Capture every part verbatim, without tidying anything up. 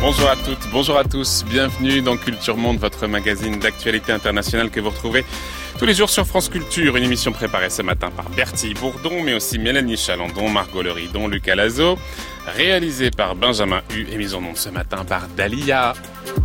Bonjour à toutes, bonjour à tous, bienvenue dans Culture Monde, votre magazine d'actualité internationale que vous retrouvez tous les jours sur France Culture. Une émission préparée ce matin par Bertie Bourdon, mais aussi Mélanie Chalandon, Margot Leridon, Lucas Lazo, réalisée par Benjamin Hu et mise en onde ce matin par Dalia.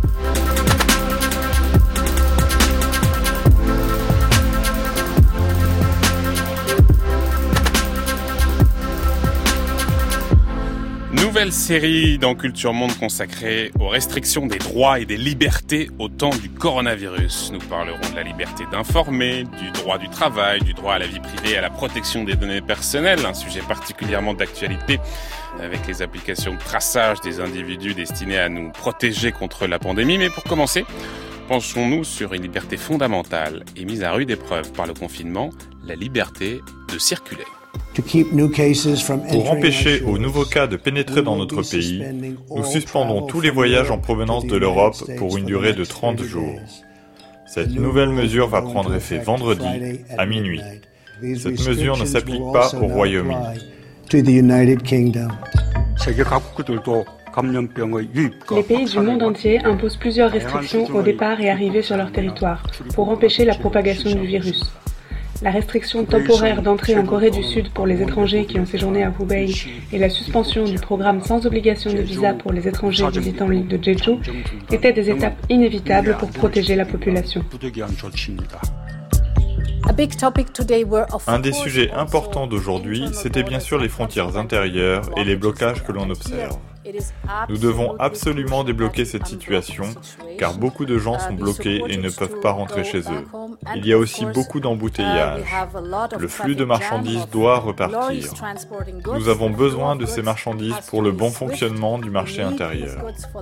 Nouvelle série dans Culture Monde consacrée aux restrictions des droits et des libertés au temps du coronavirus. Nous parlerons de la liberté d'informer, du droit du travail, du droit à la vie privée et à la protection des données personnelles, un sujet particulièrement d'actualité avec les applications de traçage des individus destinées à nous protéger contre la pandémie. Mais pour commencer, penchons-nous sur une liberté fondamentale et mise à rude épreuve par le confinement, la liberté de circuler. Pour empêcher aux nouveaux cas de pénétrer dans notre pays, nous suspendons tous les voyages en provenance de l'Europe pour une durée de trente jours. Cette nouvelle mesure va prendre effet vendredi à minuit. Cette mesure ne s'applique pas au Royaume-Uni. Les pays du monde entier imposent plusieurs restrictions au départ et arrivée sur leur territoire pour empêcher la propagation du virus. La restriction temporaire d'entrée en Corée du Sud pour les étrangers qui ont séjourné à Hubei et la suspension du programme sans obligation de visa pour les étrangers visitant l'île de Jeju étaient des étapes inévitables pour protéger la population. Un des sujets importants d'aujourd'hui, c'était bien sûr les frontières intérieures et les blocages que l'on observe. Nous devons absolument débloquer cette situation, car beaucoup de gens sont bloqués et ne peuvent pas rentrer chez eux. Il y a aussi beaucoup d'embouteillages. Le flux de marchandises doit repartir. Nous avons besoin de ces marchandises pour le bon fonctionnement du marché intérieur.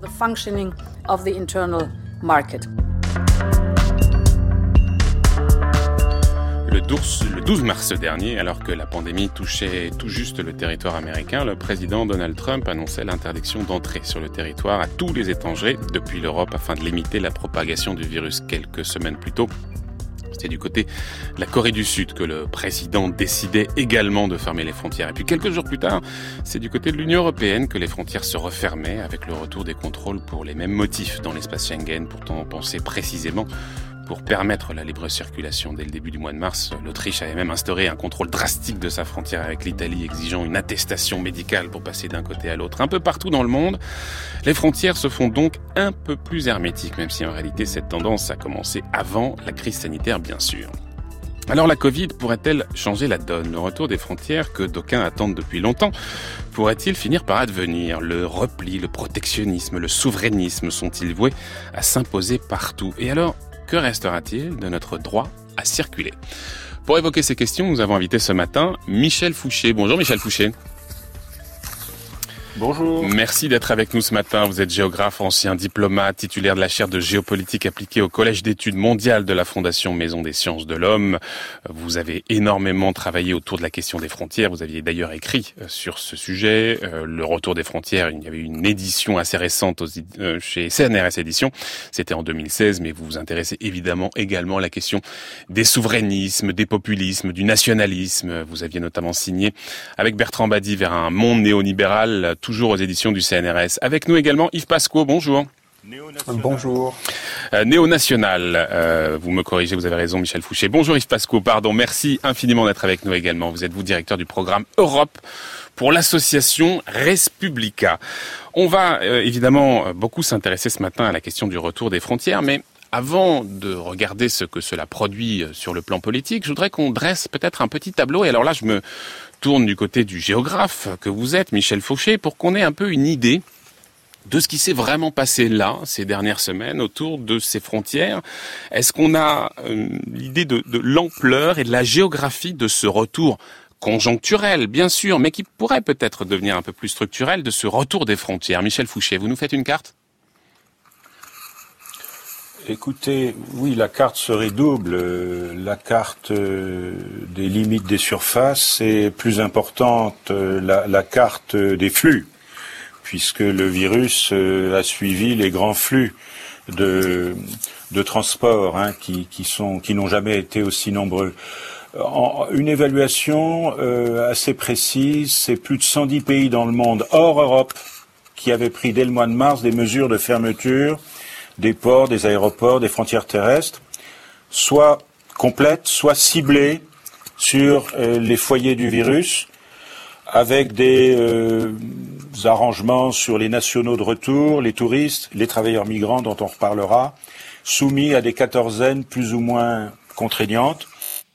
Le douze mars dernier, alors que la pandémie touchait tout juste le territoire américain, le président Donald Trump annonçait l'interdiction d'entrée sur le territoire à tous les étrangers depuis l'Europe afin de limiter la propagation du virus. Quelques semaines plus tôt, c'était du côté de la Corée du Sud que le président décidait également de fermer les frontières. Et puis quelques jours plus tard, c'est du côté de l'Union européenne que les frontières se refermaient avec le retour des contrôles pour les mêmes motifs dans l'espace Schengen, pourtant pensé précisément pour permettre la libre circulation. Dès le début du mois de mars, l'Autriche avait même instauré un contrôle drastique de sa frontière avec l'Italie, exigeant une attestation médicale pour passer d'un côté à l'autre. Un peu partout dans le monde, les frontières se font donc un peu plus hermétiques, même si en réalité cette tendance a commencé avant la crise sanitaire, bien sûr. Alors la Covid pourrait-elle changer la donne ? Le retour des frontières que d'aucuns attendent depuis longtemps pourrait-il finir par advenir ? Le repli, le protectionnisme, le souverainisme sont-ils voués à s'imposer partout ? Et alors, que restera-t-il de notre droit à circuler ? Pour évoquer ces questions, nous avons invité ce matin Michel Fouché. Bonjour Michel Fouché. Bonjour. Merci d'être avec nous ce matin. Vous êtes géographe, ancien diplomate, titulaire de la chaire de géopolitique appliquée au Collège d'études mondiales de la Fondation Maison des sciences de l'homme. Vous avez énormément travaillé autour de la question des frontières. Vous aviez d'ailleurs écrit sur ce sujet. Le retour des frontières, il y avait une édition assez récente aux, euh, chez C N R S Éditions. C'était en deux mille seize, mais vous vous intéressez évidemment également à la question des souverainismes, des populismes, du nationalisme. Vous aviez notamment signé avec Bertrand Badi vers un monde néolibéral, toujours aux éditions du C N R S. Avec nous également Yves Pasco, bonjour. Bonjour. Euh, Néo-national, euh, vous me corrigez, vous avez raison Michel Fouché. Bonjour Yves Pasco, pardon, merci infiniment d'être avec nous également. Vous êtes vous directeur du programme Europe pour l'association Respublica. On va euh, évidemment beaucoup s'intéresser ce matin à la question du retour des frontières, mais avant de regarder ce que cela produit sur le plan politique, je voudrais qu'on dresse peut-être un petit tableau. Et alors là, je me tourne du côté du géographe que vous êtes, Michel Fouché, pour qu'on ait un peu une idée de ce qui s'est vraiment passé là, ces dernières semaines, autour de ces frontières. Est-ce qu'on a euh, l'idée de, de l'ampleur et de la géographie de ce retour conjoncturel, bien sûr, mais qui pourrait peut-être devenir un peu plus structurel, de ce retour des frontières ? Michel Fouché, vous nous faites une carte ? Écoutez, oui, la carte serait double. La carte des limites des surfaces est plus importante, la, la carte des flux, puisque le virus a suivi les grands flux de, de transport hein, qui, qui, sont, qui n'ont jamais été aussi nombreux. En, une évaluation euh, assez précise, c'est plus de cent dix pays dans le monde, hors Europe, qui avait pris dès le mois de mars des mesures de fermeture des ports, des aéroports, des frontières terrestres, soit complètes, soit ciblées sur euh, les foyers du virus, avec des euh, arrangements sur les nationaux de retour, les touristes, les travailleurs migrants dont on reparlera, soumis à des quatorzaines plus ou moins contraignantes.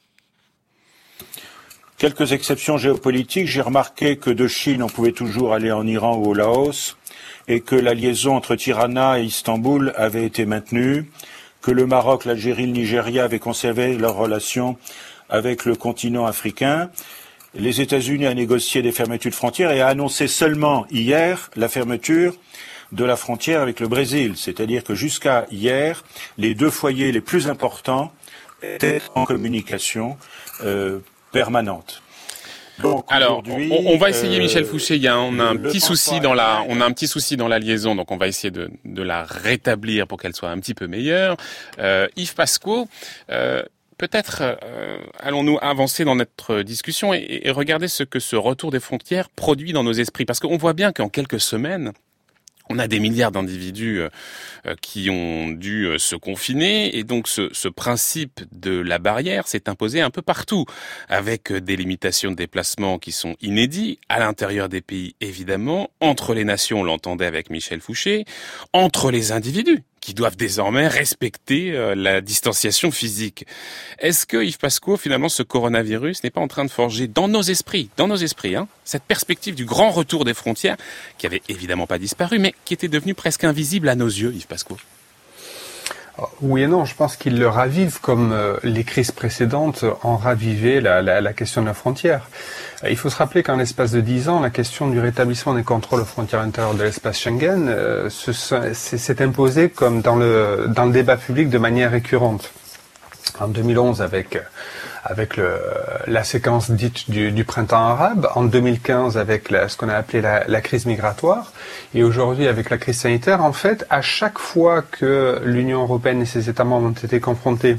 Quelques exceptions géopolitiques, j'ai remarqué que de Chine on pouvait toujours aller en Iran ou au Laos, et que la liaison entre Tirana et Istanbul avait été maintenue, que le Maroc, l'Algérie, le Nigeria avaient conservé leurs relations avec le continent africain. Les États-Unis ont négocié des fermetures de frontières et a annoncé seulement hier la fermeture de la frontière avec le Brésil. C'est-à-dire que jusqu'à hier, les deux foyers les plus importants étaient en communication euh, permanente. Donc, alors, on, on va essayer, euh, Michel Fouché. Il y a, on a un petit souci dans la, on a un petit souci dans la liaison, donc on va essayer de, de la rétablir pour qu'elle soit un petit peu meilleure. Euh, Yves Pasquot. Euh, Peut-être euh, allons-nous avancer dans notre discussion et, et regarder ce que ce retour des frontières produit dans nos esprits. Parce qu'on voit bien qu'en quelques semaines, on a des milliards d'individus euh, qui ont dû euh, se confiner et donc ce, ce principe de la barrière s'est imposé un peu partout avec des limitations de déplacement qui sont inédites à l'intérieur des pays évidemment, entre les nations, on l'entendait avec Michel Fouché, entre les individus qui doivent désormais respecter euh, la distanciation physique. Est-ce que, Yves Pasquot, finalement, ce coronavirus n'est pas en train de forger dans nos esprits, dans nos esprits, hein, cette perspective du grand retour des frontières, qui avait évidemment pas disparu, mais qui était devenue presque invisible à nos yeux, Yves Pasquot? Oui et non, je pense qu'ils le ravivent comme euh, les crises précédentes ont ravivé la, la, la question de la frontière. Euh, il faut se rappeler qu'en l'espace de dix ans, la question du rétablissement des contrôles aux frontières intérieures de l'espace Schengen euh, se, s'est imposée comme dans le, dans le débat public de manière récurrente. En deux mille onze avec avec le, la séquence dite du, du printemps arabe, en deux mille quinze avec la, ce qu'on a appelé la, la crise migratoire, et aujourd'hui avec la crise sanitaire, en fait, à chaque fois que l'Union européenne et ses États membres ont été confrontés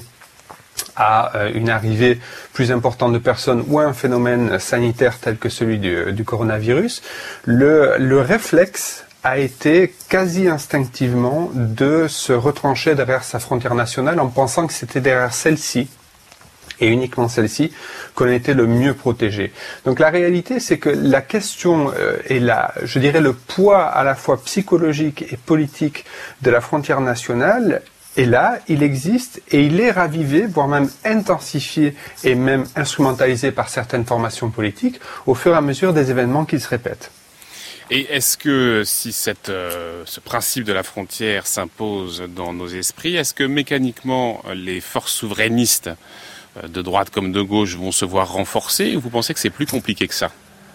à euh, une arrivée plus importante de personnes ou à un phénomène sanitaire tel que celui du, du coronavirus, le, le réflexe a été quasi instinctivement de se retrancher derrière sa frontière nationale en pensant que c'était derrière celle-ci, et uniquement celle-ci, qu'on était le mieux protégé. Donc la réalité, c'est que la question euh, et la, je dirais le poids à la fois psychologique et politique de la frontière nationale est là, il existe et il est ravivé, voire même intensifié et même instrumentalisé par certaines formations politiques au fur et à mesure des événements qui se répètent. Et est-ce que si cette, euh, ce principe de la frontière s'impose dans nos esprits, est-ce que mécaniquement les forces souverainistes de droite comme de gauche vont se voir renforcées, ou vous pensez que c'est plus compliqué que ça?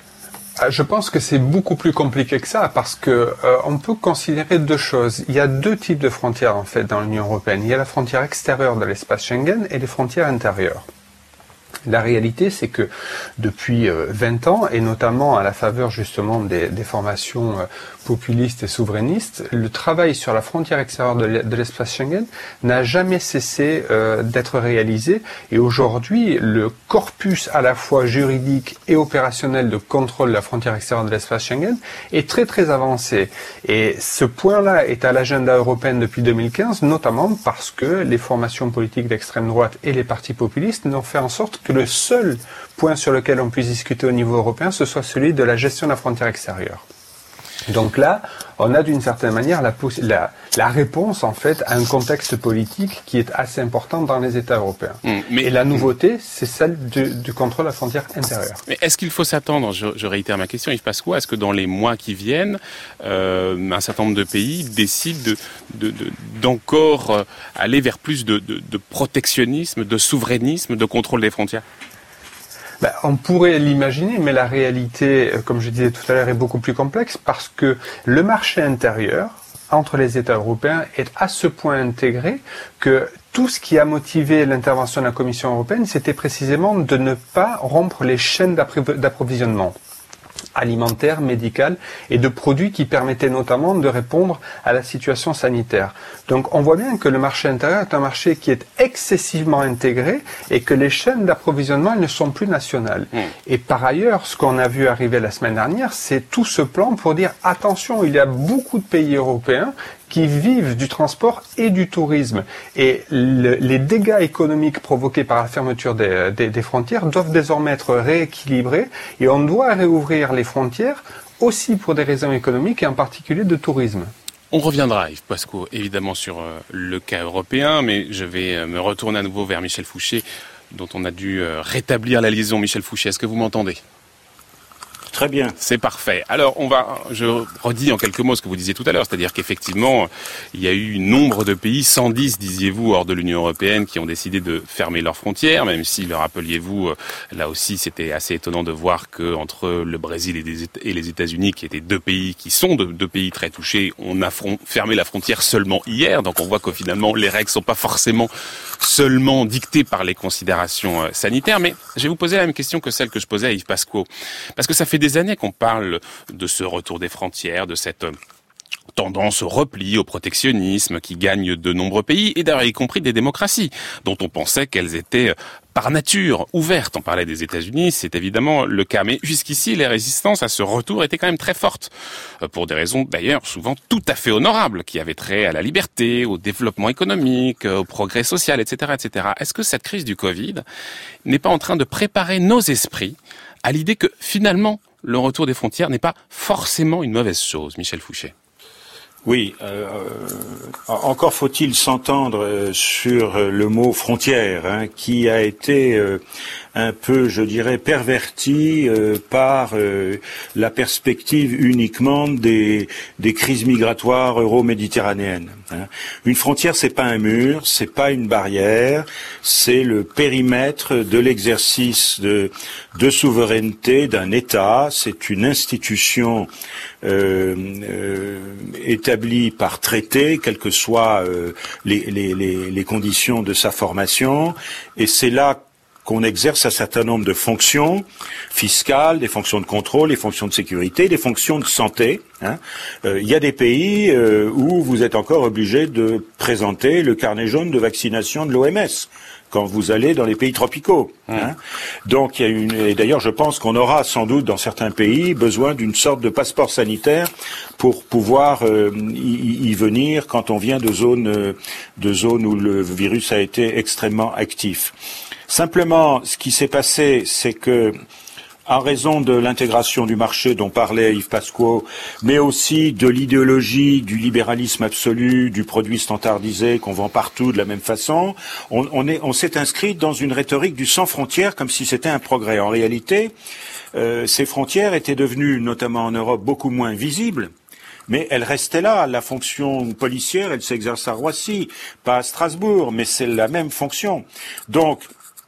Je pense que c'est beaucoup plus compliqué que ça parce que euh, on peut considérer deux choses. Il y a deux types de frontières en fait dans l'Union européenne. Il y a la frontière extérieure de l'espace Schengen et les frontières intérieures. La réalité, c'est que depuis euh, vingt ans, et notamment à la faveur justement des, des formations euh, populistes et souverainistes, le travail sur la frontière extérieure de, de l'espace Schengen n'a jamais cessé euh, d'être réalisé. Et aujourd'hui, le corpus à la fois juridique et opérationnel de contrôle de la frontière extérieure de l'espace Schengen est très très avancé. Et ce point-là est à l'agenda européen depuis deux mille quinze, notamment parce que les formations politiques d'extrême droite et les partis populistes n'ont fait en sorte que le seul point sur lequel on puisse discuter au niveau européen, ce soit celui de la gestion de la frontière extérieure. Donc là, on a d'une certaine manière la, la, la réponse en fait à un contexte politique qui est assez important dans les États européens. Mmh, mais, Et la nouveauté, c'est celle du, du contrôle de la frontière intérieure. Mais est-ce qu'il faut s'attendre, je, je réitère ma question, Yves Pasquot, est-ce que dans les mois qui viennent, euh, un certain nombre de pays décident de, de, de, d'encore aller vers plus de, de, de protectionnisme, de souverainisme, de contrôle des frontières? Ben, on pourrait l'imaginer, mais la réalité, comme je disais tout à l'heure, est beaucoup plus complexe parce que le marché intérieur entre les États européens est à ce point intégré que tout ce qui a motivé l'intervention de la Commission européenne, c'était précisément de ne pas rompre les chaînes d'approvisionnement. alimentaire, médical et de produits qui permettaient notamment de répondre à la situation sanitaire. Donc on voit bien que le marché intérieur est un marché qui est excessivement intégré et que les chaînes d'approvisionnement ne sont plus nationales. Mmh. Et par ailleurs, ce qu'on a vu arriver la semaine dernière, c'est tout ce plan pour dire attention, il y a beaucoup de pays européens qui vivent du transport et du tourisme. Et le, les dégâts économiques provoqués par la fermeture des, des, des frontières doivent désormais être rééquilibrés et on doit réouvrir les frontières aussi pour des raisons économiques et en particulier de tourisme. On reviendra, Yves Pasco, évidemment sur euh, le cas européen, mais je vais euh, me retourner à nouveau vers Michel Fouché, dont on a dû euh, rétablir la liaison. Michel Fouché, est-ce que vous m'entendez ? Très bien. C'est parfait. Alors, on va, je redis en quelques mots ce que vous disiez tout à l'heure, c'est-à-dire qu'effectivement, il y a eu nombre de pays, cent dix, disiez-vous, hors de l'Union européenne, qui ont décidé de fermer leurs frontières, même si, le rappeliez-vous, là aussi, c'était assez étonnant de voir que entre le Brésil et les États-Unis, qui étaient deux pays, qui sont deux pays très touchés, on a fermé la frontière seulement hier. Donc, on voit que finalement, les règles sont pas forcément seulement dictées par les considérations sanitaires. Mais je vais vous poser la même question que celle que je posais à Yves Pasco, parce que ça fait des années qu'on parle de ce retour des frontières, de cette tendance au repli, au protectionnisme qui gagne de nombreux pays, et d'ailleurs y compris des démocraties, dont on pensait qu'elles étaient par nature ouvertes. On parlait des États-Unis, c'est évidemment le cas. Mais jusqu'ici, les résistances à ce retour étaient quand même très fortes, pour des raisons d'ailleurs souvent tout à fait honorables, qui avaient trait à la liberté, au développement économique, au progrès social, et cetera, et cetera. Est-ce que cette crise du Covid n'est pas en train de préparer nos esprits à l'idée que finalement, le retour des frontières n'est pas forcément une mauvaise chose, Michel Fouché? Oui, euh, encore faut-il s'entendre sur le mot frontière, hein, qui a été euh, un peu, je dirais, perverti euh, par euh, la perspective uniquement des, des crises migratoires euro-méditerranéennes. Hein. Une frontière, c'est pas un mur, c'est pas une barrière, c'est le périmètre de l'exercice de, de souveraineté d'un État. C'est une institution euh, euh, établie par traité, quelles que soient euh, les, les, les, les conditions de sa formation, et c'est là qu'on exerce un certain nombre de fonctions fiscales, des fonctions de contrôle, des fonctions de sécurité, des fonctions de santé. Hein. Euh, il y a des pays euh, où vous êtes encore obligé de présenter le carnet jaune de vaccination de l'O M S quand vous allez dans les pays tropicaux. Hein. Donc il y a une, et d'ailleurs je pense qu'on aura sans doute dans certains pays besoin d'une sorte de passeport sanitaire pour pouvoir euh, y, y venir quand on vient de zones euh, de zones où le virus a été extrêmement actif. Simplement, ce qui s'est passé, c'est que, en raison de l'intégration du marché dont parlait Yves Pasco, mais aussi de l'idéologie du libéralisme absolu, du produit standardisé qu'on vend partout de la même façon, on, on, est, on s'est inscrit dans une rhétorique du sans frontières comme si c'était un progrès. En réalité, euh, ces frontières étaient devenues, notamment en Europe, beaucoup moins visibles. Mais elle restait là. La fonction policière, elle s'exerce à Roissy, pas à Strasbourg, mais c'est la même fonction. Donc,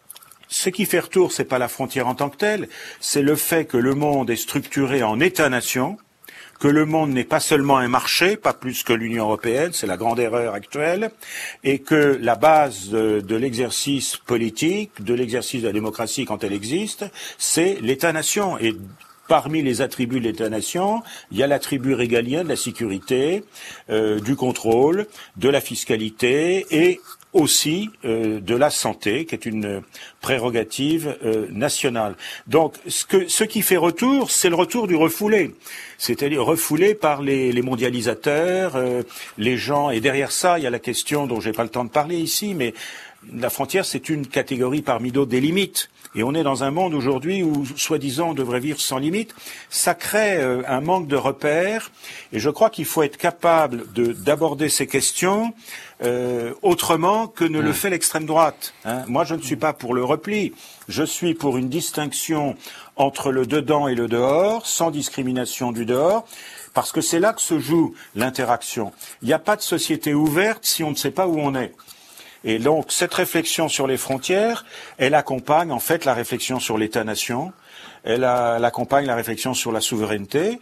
ce qui fait retour, c'est pas la frontière en tant que telle, c'est le fait que le monde est structuré en États-nations, que le monde n'est pas seulement un marché, pas plus que l'Union européenne, c'est la grande erreur actuelle, et que la base de, de l'exercice politique, de l'exercice de la démocratie quand elle existe, c'est l'État-nation. Et parmi les attributs de l'État-nation, il y a l'attribut régalien de la sécurité, euh, du contrôle, de la fiscalité et aussi euh, de la santé, qui est une prérogative euh, nationale. Donc, ce, que, ce qui fait retour, c'est le retour du refoulé, c'est-à-dire refoulé par les, les mondialisateurs, euh, les gens. Et derrière ça, il y a la question dont j'ai pas le temps de parler ici, mais la frontière, c'est une catégorie parmi d'autres des limites. Et on est dans un monde aujourd'hui où, soi-disant, on devrait vivre sans limite. Ça crée euh, un manque de repères. Et je crois qu'il faut être capable de, d'aborder ces questions euh, autrement que ne mmh. le fait l'extrême droite. Hein. Moi, je ne suis pas pour le repli. Je suis pour une distinction entre le dedans et le dehors, sans discrimination du dehors, parce que c'est là que se joue l'interaction. Il n'y a pas de société ouverte si on ne sait pas où on est. Et donc, cette réflexion sur les frontières, elle accompagne en fait la réflexion sur l'État-nation, elle, a, elle accompagne la réflexion sur la souveraineté.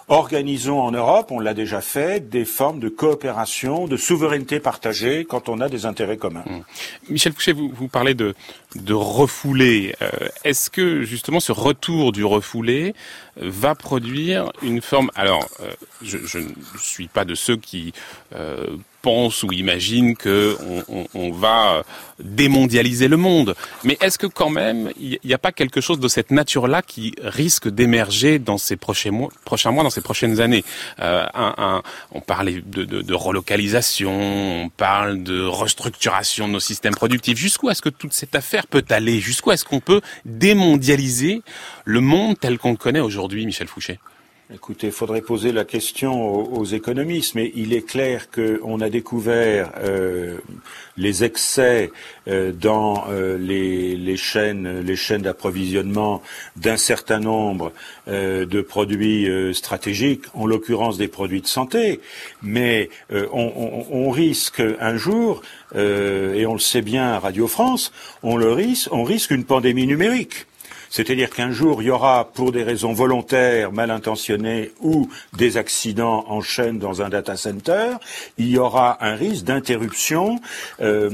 organisons en Europe, on l'a déjà fait, des formes de coopération, de souveraineté partagée quand on a des intérêts communs. Mmh. Michel Fouché, vous, vous parlez de, de refouler. Euh, est-ce que justement ce retour du refoulé va produire une forme... Alors, euh, je, je ne suis pas de ceux qui euh, pensent ou imaginent que on, on, on va démondialiser le monde, mais est-ce que quand même il n'y a pas quelque chose de cette nature-là qui risque d'émerger dans ces prochains mois, prochains mois, dans ces prochaines années? euh, un, un, On parle de, de, de relocalisation, on parle de restructuration de nos systèmes productifs. Jusqu'où est-ce que toute cette affaire peut aller? Jusqu'où est-ce qu'on peut démondialiser le monde tel qu'on le connaît aujourd'hui, Michel Fouché? Écoutez, il faudrait poser la question aux, aux économistes, mais il est clair qu'on a découvert euh, les excès euh, dans euh, les, les chaînes, les chaînes d'approvisionnement d'un certain nombre euh, de produits euh, stratégiques, en l'occurrence des produits de santé, mais euh, on, on, on risque un jour, euh, et on le sait bien à Radio France, on le risque, on risque une pandémie numérique. C'est-à-dire qu'un jour, il y aura, pour des raisons volontaires, mal intentionnées, ou des accidents en chaîne dans un data center, il y aura un risque d'interruption euh,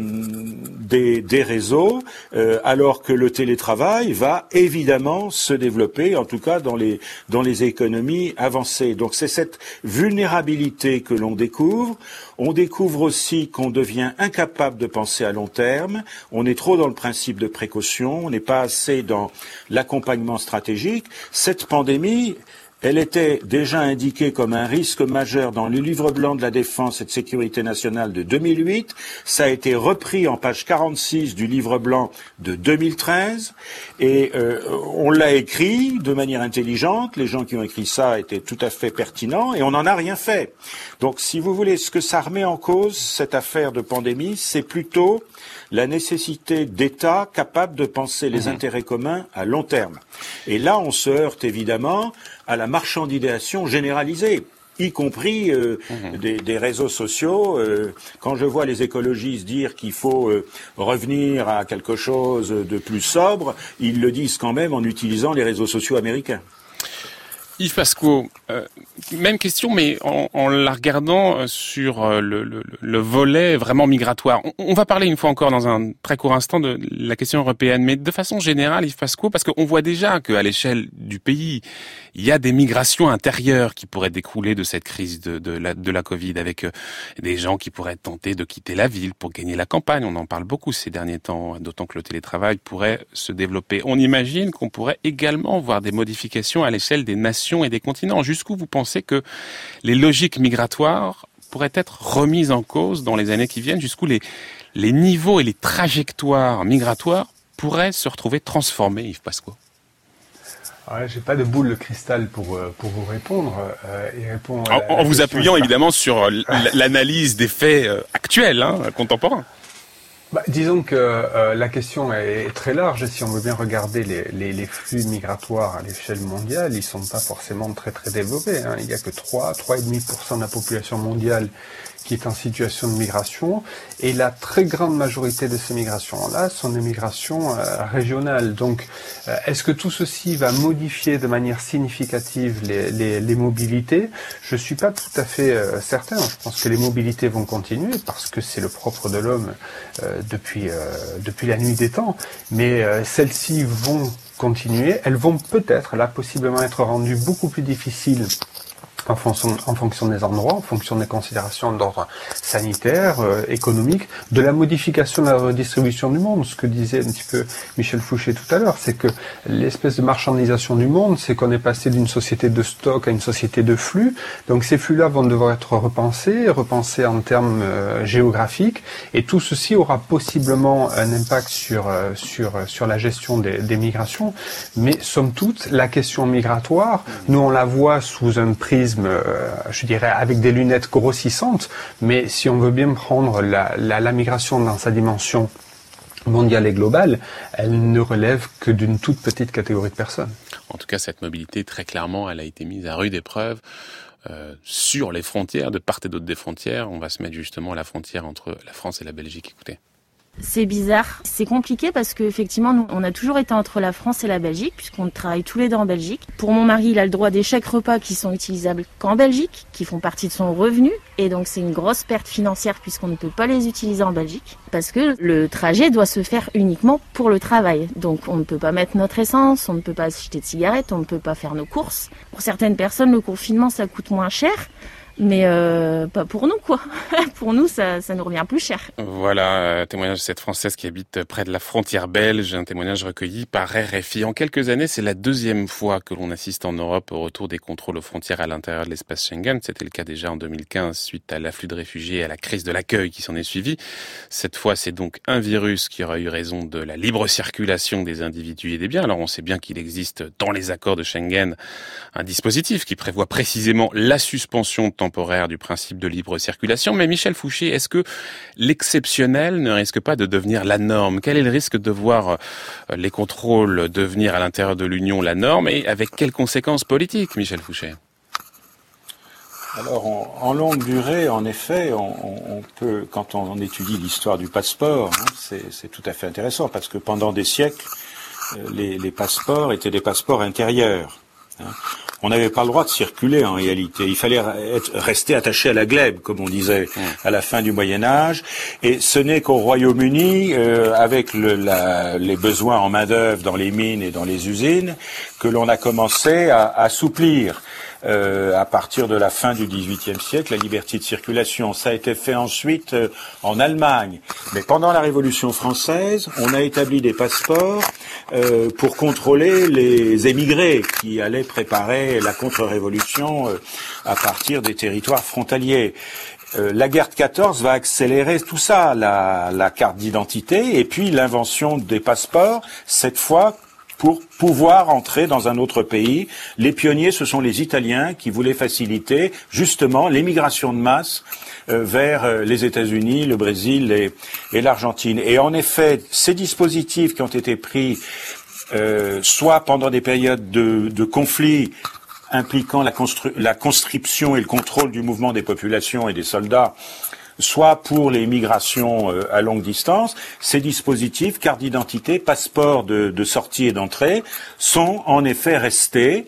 des, des réseaux, euh, alors que le télétravail va évidemment se développer, en tout cas dans les, dans les économies avancées. Donc c'est cette vulnérabilité que l'on découvre. On découvre aussi qu'on devient incapable de penser à long terme. On est trop dans le principe de précaution. On n'est pas assez dans l'accompagnement stratégique. Cette pandémie, elle était déjà indiquée comme un risque majeur dans le livre blanc de la défense et de sécurité nationale de deux mille huit. Ça a été repris en page quarante-six du livre blanc de deux mille treize. Et euh, on l'a écrit de manière intelligente. Les gens qui ont écrit ça étaient tout à fait pertinents et on n'en a rien fait. Donc, si vous voulez, ce que ça remet en cause, cette affaire de pandémie, c'est plutôt la nécessité d'États capables de penser les mmh. intérêts communs à long terme. Et là, on se heurte évidemment à la marchandisation généralisée, y compris euh, mmh. des, des réseaux sociaux. Euh, quand je vois les écologistes dire qu'il faut euh, revenir à quelque chose de plus sobre, ils le disent quand même en utilisant les réseaux sociaux américains. Yves Pasquot, euh, même question, mais en, en la regardant sur le, le, le volet vraiment migratoire. On, on va parler une fois encore dans un très court instant de la question européenne, mais de façon générale, Yves Pasquot, parce qu'on voit déjà qu'à l'échelle du pays, il y a des migrations intérieures qui pourraient découler de cette crise de, de, la, de la Covid, avec des gens qui pourraient tenter de quitter la ville pour gagner la campagne. On en parle beaucoup ces derniers temps, d'autant que le télétravail pourrait se développer. On imagine qu'on pourrait également voir des modifications à l'échelle des nations et des continents. Jusqu'où vous pensez que les logiques migratoires pourraient être remises en cause dans les années qui viennent? Jusqu'où les, les niveaux et les trajectoires migratoires pourraient se retrouver transformés, Yves Pasquot? Ouais, j'ai pas de boule de cristal pour pour vous répondre. Euh, et répondre en en vous appuyant évidemment sur l'analyse des faits actuels, hein, contemporains. Bah, disons que euh, la question est très large. Si on veut bien regarder les, les, les flux migratoires à l'échelle mondiale, ils sont pas forcément très très développés. Hein. Il y a que trois, trois virgule cinq pour cent de la population mondiale qui est en situation de migration, et la très grande majorité de ces migrations-là sont des migrations euh, régionales. Donc, euh, est-ce que tout ceci va modifier de manière significative les, les, les mobilités? Je suis pas tout à fait euh, certain. Je pense que les mobilités vont continuer parce que c'est le propre de l'homme euh, depuis euh, depuis la nuit des temps. Mais euh, celles-ci vont continuer. Elles vont peut-être, là, possiblement être rendues beaucoup plus difficiles en fonction, en fonction des endroits, en fonction des considérations d'ordre sanitaire, euh, économique, de la modification de la redistribution du monde. Ce que disait un petit peu Michel Fouché tout à l'heure, c'est que l'espèce de marchandisation du monde, c'est qu'on est passé d'une société de stock à une société de flux. Donc ces flux-là vont devoir être repensés, repensés en termes euh, géographiques, et tout ceci aura possiblement un impact sur euh, sur sur la gestion des, des migrations. Mais somme toute, la question migratoire, nous on la voit sous un prisme, je dirais, avec des lunettes grossissantes, mais si on veut bien prendre la, la, la migration dans sa dimension mondiale et globale, elle ne relève que d'une toute petite catégorie de personnes. En tout cas, cette mobilité, très clairement, elle a été mise à rude épreuve euh, sur les frontières, de part et d'autre des frontières. On va se mettre justement à la frontière entre la France et la Belgique. Écoutez. C'est bizarre, c'est compliqué parce qu'effectivement, nous, on a toujours été entre la France et la Belgique, puisqu'on travaille tous les deux en Belgique. Pour mon mari, il a le droit des chèques repas qui sont utilisables qu'en Belgique, qui font partie de son revenu, et donc c'est une grosse perte financière puisqu'on ne peut pas les utiliser en Belgique, parce que le trajet doit se faire uniquement pour le travail. Donc on ne peut pas mettre notre essence, on ne peut pas acheter de cigarettes, on ne peut pas faire nos courses. Pour certaines personnes, le confinement, ça coûte moins cher. Mais euh, pas pour nous, quoi. Pour nous, ça, ça nous revient plus cher. Voilà, témoignage de cette Française qui habite près de la frontière belge, un témoignage recueilli par R F I. En quelques années, c'est la deuxième fois que l'on assiste en Europe au retour des contrôles aux frontières à l'intérieur de l'espace Schengen. C'était le cas déjà en deux mille quinze, suite à l'afflux de réfugiés et à la crise de l'accueil qui s'en est suivie. Cette fois, c'est donc un virus qui aura eu raison de la libre circulation des individus et des biens. Alors, on sait bien qu'il existe dans les accords de Schengen un dispositif qui prévoit précisément la suspension de temporaire du principe de libre circulation. Mais Michel Fouché, est-ce que l'exceptionnel ne risque pas de devenir la norme? Quel est le risque de voir les contrôles devenir à l'intérieur de l'Union la norme et avec quelles conséquences politiques, Michel Fouché? Alors, en, en longue durée, en effet, on, on peut, quand on étudie l'histoire du passeport, hein, c'est, c'est tout à fait intéressant parce que pendant des siècles, les, les passeports étaient des passeports intérieurs. Hein. On n'avait pas le droit de circuler en réalité. Il fallait être, rester attaché à la glèbe, comme on disait à la fin du Moyen-Âge. Et ce n'est qu'au Royaume-Uni, euh, avec le, la, les besoins en main-d'œuvre dans les mines et dans les usines, que l'on a commencé à, à assouplir. Euh, à partir de la fin du dix-huitième siècle, la liberté de circulation. Ça a été fait ensuite euh, en Allemagne. Mais pendant la Révolution française, on a établi des passeports euh, pour contrôler les émigrés qui allaient préparer la contre-révolution euh, à partir des territoires frontaliers. Euh, la guerre de quatorze va accélérer tout ça, la, la carte d'identité et puis l'invention des passeports, cette fois pour pouvoir entrer dans un autre pays. Les pionniers, ce sont les Italiens qui voulaient faciliter justement l'émigration de masse euh, vers euh, les États-Unis, le Brésil et, et l'Argentine. Et en effet, ces dispositifs qui ont été pris euh, soit pendant des périodes de, de conflit impliquant la, constru- la conscription et le contrôle du mouvement des populations et des soldats, soit pour les migrations euh, à longue distance, ces dispositifs, carte d'identité, passeport de, de sortie et d'entrée, sont en effet restés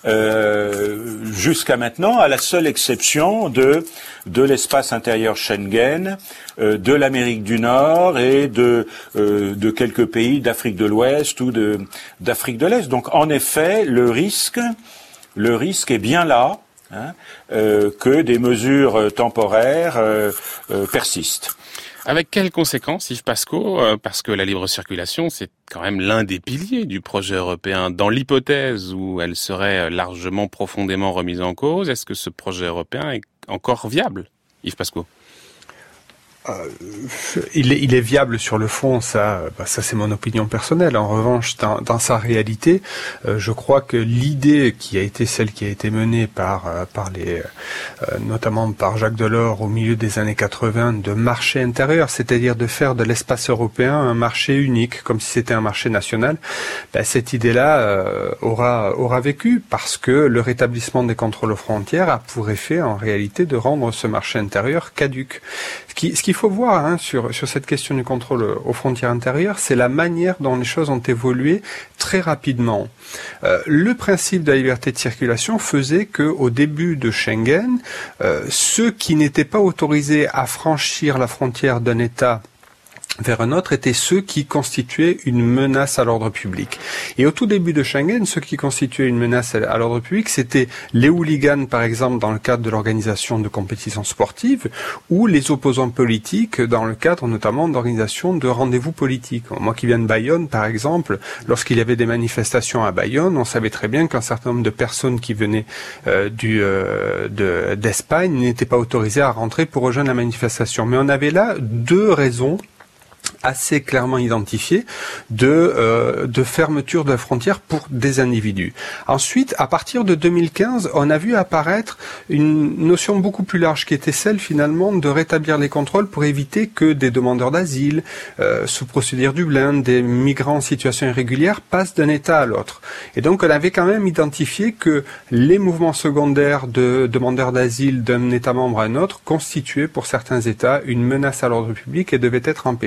euh, jusqu'à maintenant, à la seule exception de, de l'espace intérieur Schengen, euh, de l'Amérique du Nord et de, euh, de quelques pays d'Afrique de l'Ouest ou de, d'Afrique de l'Est. Donc en effet, le risque, le risque est bien là. Hein, euh, que des mesures euh, temporaires euh, euh, persistent. Avec quelles conséquences, Yves Pascaud? euh, Parce que la libre circulation, c'est quand même l'un des piliers du projet européen. Dans l'hypothèse où elle serait largement, profondément remise en cause, est-ce que ce projet européen est encore viable, Yves Pascaud? Euh, il, est, il est viable sur le fond, ça, bah ça c'est mon opinion personnelle. En revanche, dans, dans sa réalité, euh, je crois que l'idée qui a été celle qui a été menée par, euh, par les, euh, notamment par Jacques Delors au milieu des années quatre-vingts, de marché intérieur, c'est-à-dire de faire de l'espace européen un marché unique, comme si c'était un marché national, bah, cette idée-là euh, aura, aura vécu parce que le rétablissement des contrôles aux frontières a pour effet, en réalité, de rendre ce marché intérieur caduc. Ce qui, ce qui Il faut voir hein, sur, sur cette question du contrôle aux frontières intérieures, c'est la manière dont les choses ont évolué très rapidement. Euh, le principe de la liberté de circulation faisait qu'au début de Schengen, euh, ceux qui n'étaient pas autorisés à franchir la frontière d'un État vers un autre étaient ceux qui constituaient une menace à l'ordre public. Et au tout début de Schengen, ceux qui constituaient une menace à l'ordre public, c'était les hooligans, par exemple, dans le cadre de l'organisation de compétitions sportives, ou les opposants politiques, dans le cadre notamment d'organisation de rendez-vous politiques. Moi qui viens de Bayonne, par exemple, lorsqu'il y avait des manifestations à Bayonne, on savait très bien qu'un certain nombre de personnes qui venaient euh, du, euh, de, d'Espagne n'étaient pas autorisées à rentrer pour rejoindre la manifestation. Mais on avait là deux raisons assez clairement identifié de, euh, de fermeture de la frontière pour des individus. Ensuite, à partir de deux mille quinze, on a vu apparaître une notion beaucoup plus large qui était celle finalement de rétablir les contrôles pour éviter que des demandeurs d'asile, euh, sous procédure Dublin, des migrants en situation irrégulière passent d'un État à l'autre. Et donc on avait quand même identifié que les mouvements secondaires de demandeurs d'asile d'un État membre à un autre constituaient pour certains États une menace à l'ordre public et devaient être empêchés.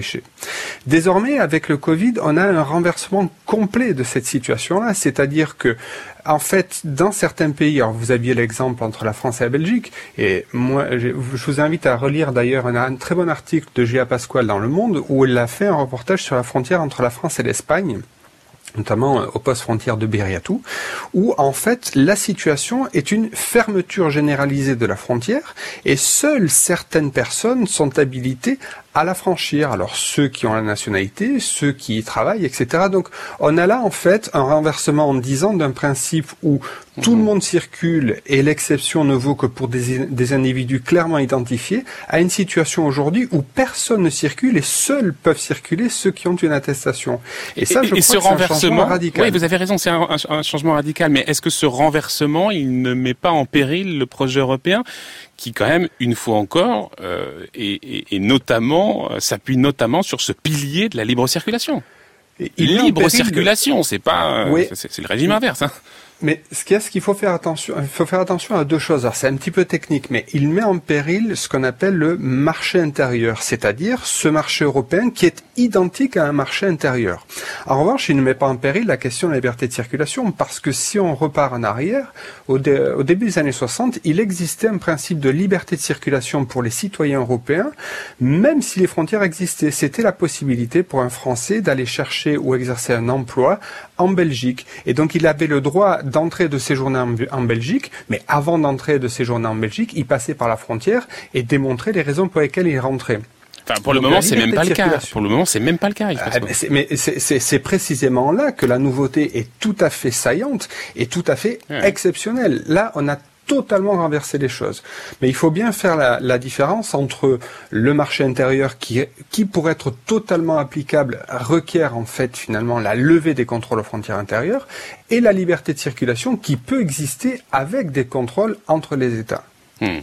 Désormais, avec le Covid, on a un renversement complet de cette situation-là, c'est-à-dire que en fait, dans certains pays, alors vous aviez l'exemple entre la France et la Belgique, et moi, je vous invite à relire d'ailleurs un, un très bon article de Gia Pasquale dans Le Monde, où elle a fait un reportage sur la frontière entre la France et l'Espagne, notamment au poste frontière de Biriatou, où en fait la situation est une fermeture généralisée de la frontière et seules certaines personnes sont habilitées à la franchir. Alors ceux qui ont la nationalité, ceux qui y travaillent, et cetera. Donc on a là en fait un renversement en dix ans d'un principe où tout le monde circule et l'exception ne vaut que pour des, des individus clairement identifiés, à une situation aujourd'hui où personne ne circule et seuls peuvent circuler ceux qui ont une attestation. Et ça, je et, crois et ce que c'est renversement, un changement radical. Oui, vous avez raison, c'est un, un, un changement radical. Mais est-ce que ce renversement, il ne met pas en péril le projet européen, qui quand même, une fois encore, euh, et, et, et notamment euh, s'appuie notamment sur ce pilier de la libre circulation. Et libre circulation, de... c'est pas, euh, oui. c'est, c'est le régime inverse. Hein. Mais ce qu'il y a, ce qu'il faut faire attention, il faut faire attention à deux choses. Alors, c'est un petit peu technique, mais il met en péril ce qu'on appelle le marché intérieur, c'est-à-dire ce marché européen qui est identique à un marché intérieur. En revanche, il ne met pas en péril la question de la liberté de circulation, parce que si on repart en arrière, au, dé, au début des années soixante, il existait un principe de liberté de circulation pour les citoyens européens, même si les frontières existaient. C'était la possibilité pour un Français d'aller chercher ou exercer un emploi en Belgique. Et donc, il avait le droit d'entrer et de séjourner en, en Belgique, mais avant d'entrer et de séjourner en Belgique, il passait par la frontière et démontrait les raisons pour lesquelles il rentrait. Enfin, pour le moment, c'est même pas le cas. Pour le moment, c'est même pas le cas. Ah, mais c'est, mais c'est, c'est, c'est précisément là que la nouveauté est tout à fait saillante et tout à fait ouais. exceptionnelle. Là, on a totalement renverser les choses. Mais il faut bien faire la, la différence entre le marché intérieur qui, qui, pour être totalement applicable, requiert en fait finalement la levée des contrôles aux frontières intérieures et la liberté de circulation qui peut exister avec des contrôles entre les États. Hmm.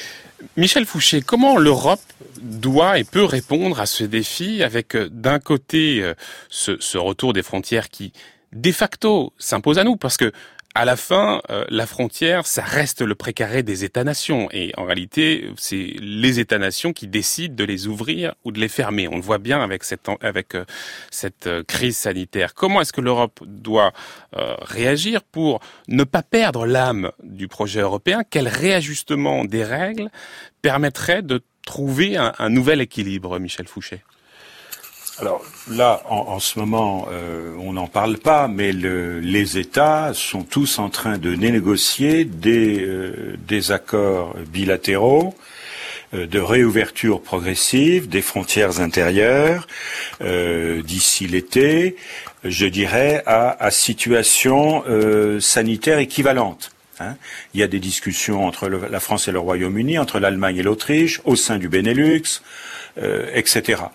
Michel Fouché, comment l'Europe doit et peut répondre à ce défi avec d'un côté ce, ce retour des frontières qui de facto s'impose à nous, parce que à la fin, euh, la frontière, ça reste le précaré des États-nations. Et en réalité, c'est les États-nations qui décident de les ouvrir ou de les fermer. On le voit bien avec cette, avec, euh, cette euh, crise sanitaire. Comment est-ce que l'Europe doit euh, réagir pour ne pas perdre l'âme du projet européen? Quel réajustement des règles permettrait de trouver un, un nouvel équilibre, Michel Fouché? Alors là, en, en ce moment, euh, on n'en parle pas, mais le, les États sont tous en train de négocier des, euh, des accords bilatéraux euh, de réouverture progressive des frontières intérieures euh, d'ici l'été, je dirais, à, à situation euh, sanitaire équivalente. Hein. Il y a des discussions entre le, la France et le Royaume-Uni, entre l'Allemagne et l'Autriche, au sein du Benelux, euh, et cetera.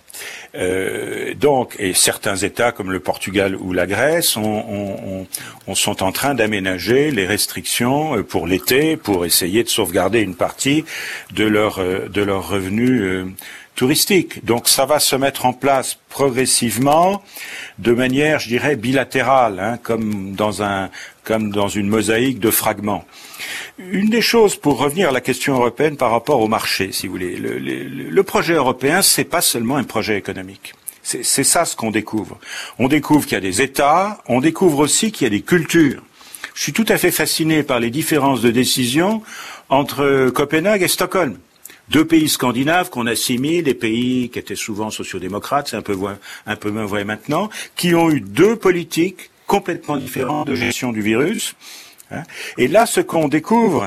Euh, donc, et certains États comme le Portugal ou la Grèce on, on, on sont en train d'aménager les restrictions pour l'été pour essayer de sauvegarder une partie de leur de leurs revenus euh, touristiques. Donc, ça va se mettre en place progressivement, de manière, je dirais, bilatérale, hein, comme dans un comme dans une mosaïque de fragments. Une des choses, pour revenir à la question européenne par rapport au marché, si vous voulez, le, le, le projet européen, c'est pas seulement un projet économique. C'est, c'est ça ce qu'on découvre. On découvre qu'il y a des États, on découvre aussi qu'il y a des cultures. Je suis tout à fait fasciné par les différences de décision entre Copenhague et Stockholm. Deux pays scandinaves qu'on assimile, des pays qui étaient souvent sociodémocrates, c'est un peu, un peu moins vrai maintenant, qui ont eu deux politiques complètement différentes de gestion du virus. Et là, ce qu'on découvre,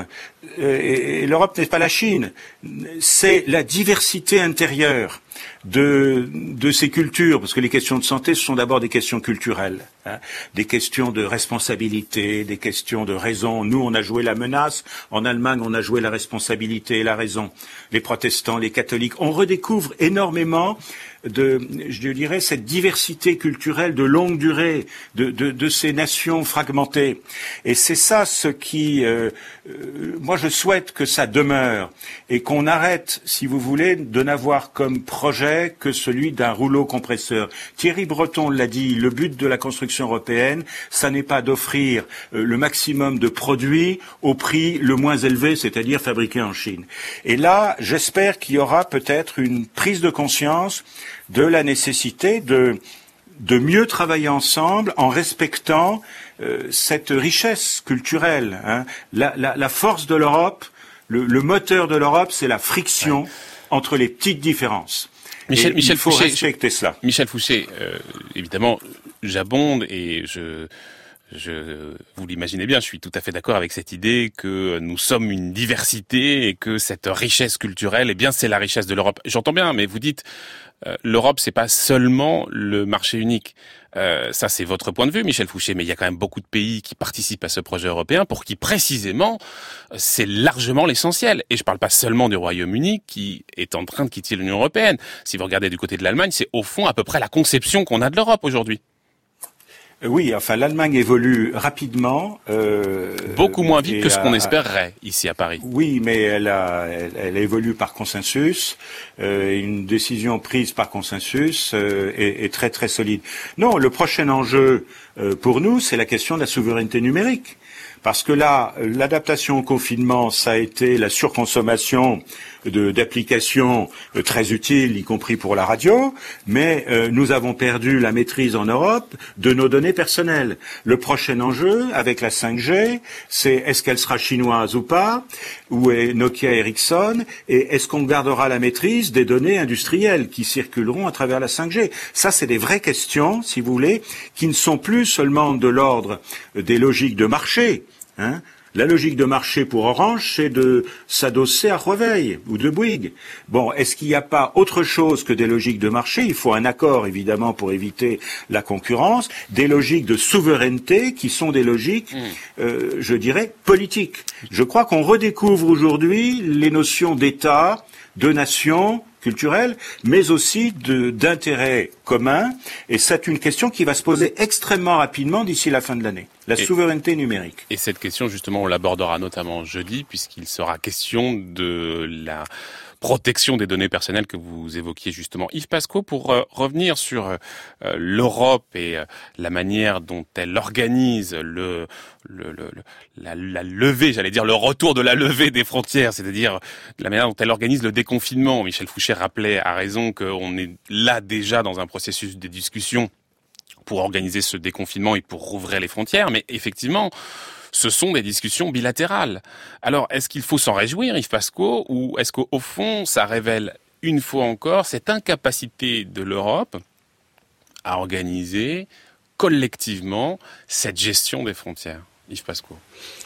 et l'Europe n'est pas la Chine, c'est la diversité intérieure de, de ces cultures, parce que les questions de santé, ce sont d'abord des questions culturelles, hein, des questions de responsabilité, des questions de raison. Nous, on a joué la menace, en Allemagne, on a joué la responsabilité et la raison. Les protestants, les catholiques, on redécouvre énormément de, je dirais, cette diversité culturelle de longue durée de, de, de ces nations fragmentées. Et c'est ça ce qui, euh, euh, moi je souhaite que ça demeure et qu'on arrête, si vous voulez, de n'avoir comme projet que celui d'un rouleau compresseur. Thierry Breton l'a dit, le but de la construction européenne, ça n'est pas d'offrir euh, le maximum de produits au prix le moins élevé, c'est-à-dire fabriqué en Chine. Et là, j'espère qu'il y aura peut-être une prise de conscience de la nécessité de, de mieux travailler ensemble en respectant euh, cette richesse culturelle. Hein. La, la, la force de l'Europe, le, le moteur de l'Europe, c'est la friction ouais. entre les petites différences. Michel, Michel il faut Fouché, respecter cela. Michel Fouché, euh, évidemment, j'abonde et je... Je, vous l'imaginez bien, je suis tout à fait d'accord avec cette idée que nous sommes une diversité et que cette richesse culturelle, eh bien, c'est la richesse de l'Europe. J'entends bien, mais vous dites, euh, l'Europe, c'est pas seulement le marché unique. Euh, ça, c'est votre point de vue, Michel Fouché, mais il y a quand même beaucoup de pays qui participent à ce projet européen pour qui, précisément, c'est largement l'essentiel. Et je parle pas seulement du Royaume-Uni qui est en train de quitter l'Union européenne. Si vous regardez du côté de l'Allemagne, c'est au fond à peu près la conception qu'on a de l'Europe aujourd'hui. Oui, enfin, l'Allemagne évolue rapidement. Euh, Beaucoup moins vite que ce qu'on a, espérerait ici à Paris. Oui, mais elle, a, elle, elle évolue par consensus. Euh, une décision prise par consensus euh, est, est très très solide. Non, le prochain enjeu euh, pour nous, c'est la question de la souveraineté numérique. Parce que là, l'adaptation au confinement, ça a été la surconsommation de, d'applications euh, très utiles, y compris pour la radio, mais euh, nous avons perdu la maîtrise en Europe de nos données personnelles. Le prochain enjeu, avec la cinq G, c'est est-ce qu'elle sera chinoise ou pas, ou est Nokia, Ericsson, et est-ce qu'on gardera la maîtrise des données industrielles qui circuleront à travers la cinq G. Ça, c'est des vraies questions, si vous voulez, qui ne sont plus seulement de l'ordre des logiques de marché. Hein, la logique de marché pour Orange, c'est de s'adosser à Huawei ou de Bouygues. Bon, est-ce qu'il n'y a pas autre chose que des logiques de marché? Il faut un accord, évidemment, pour éviter la concurrence. Des logiques de souveraineté qui sont des logiques, mmh. euh, je dirais, politiques. Je crois qu'on redécouvre aujourd'hui les notions d'État, de nation, culturelle, mais aussi de, d'intérêt commun. Et c'est une question qui va se poser extrêmement rapidement d'ici la fin de l'année. La et, souveraineté numérique. Et cette question, justement, on l'abordera notamment jeudi, puisqu'il sera question de la protection des données personnelles que vous évoquiez justement. Yves Pasco, pour euh, revenir sur euh, l'Europe et euh, la manière dont elle organise le, le, le, la, la levée, j'allais dire le retour de la levée des frontières, c'est-à-dire la manière dont elle organise le déconfinement. Michel Fouché rappelait à raison qu'on est là déjà dans un processus de discussion pour organiser ce déconfinement et pour rouvrir les frontières, mais effectivement, ce sont des discussions bilatérales. Alors, est-ce qu'il faut s'en réjouir, Yves Pasco, ou est-ce qu'au fond, ça révèle une fois encore cette incapacité de l'Europe à organiser collectivement cette gestion des frontières? Yves Pasco.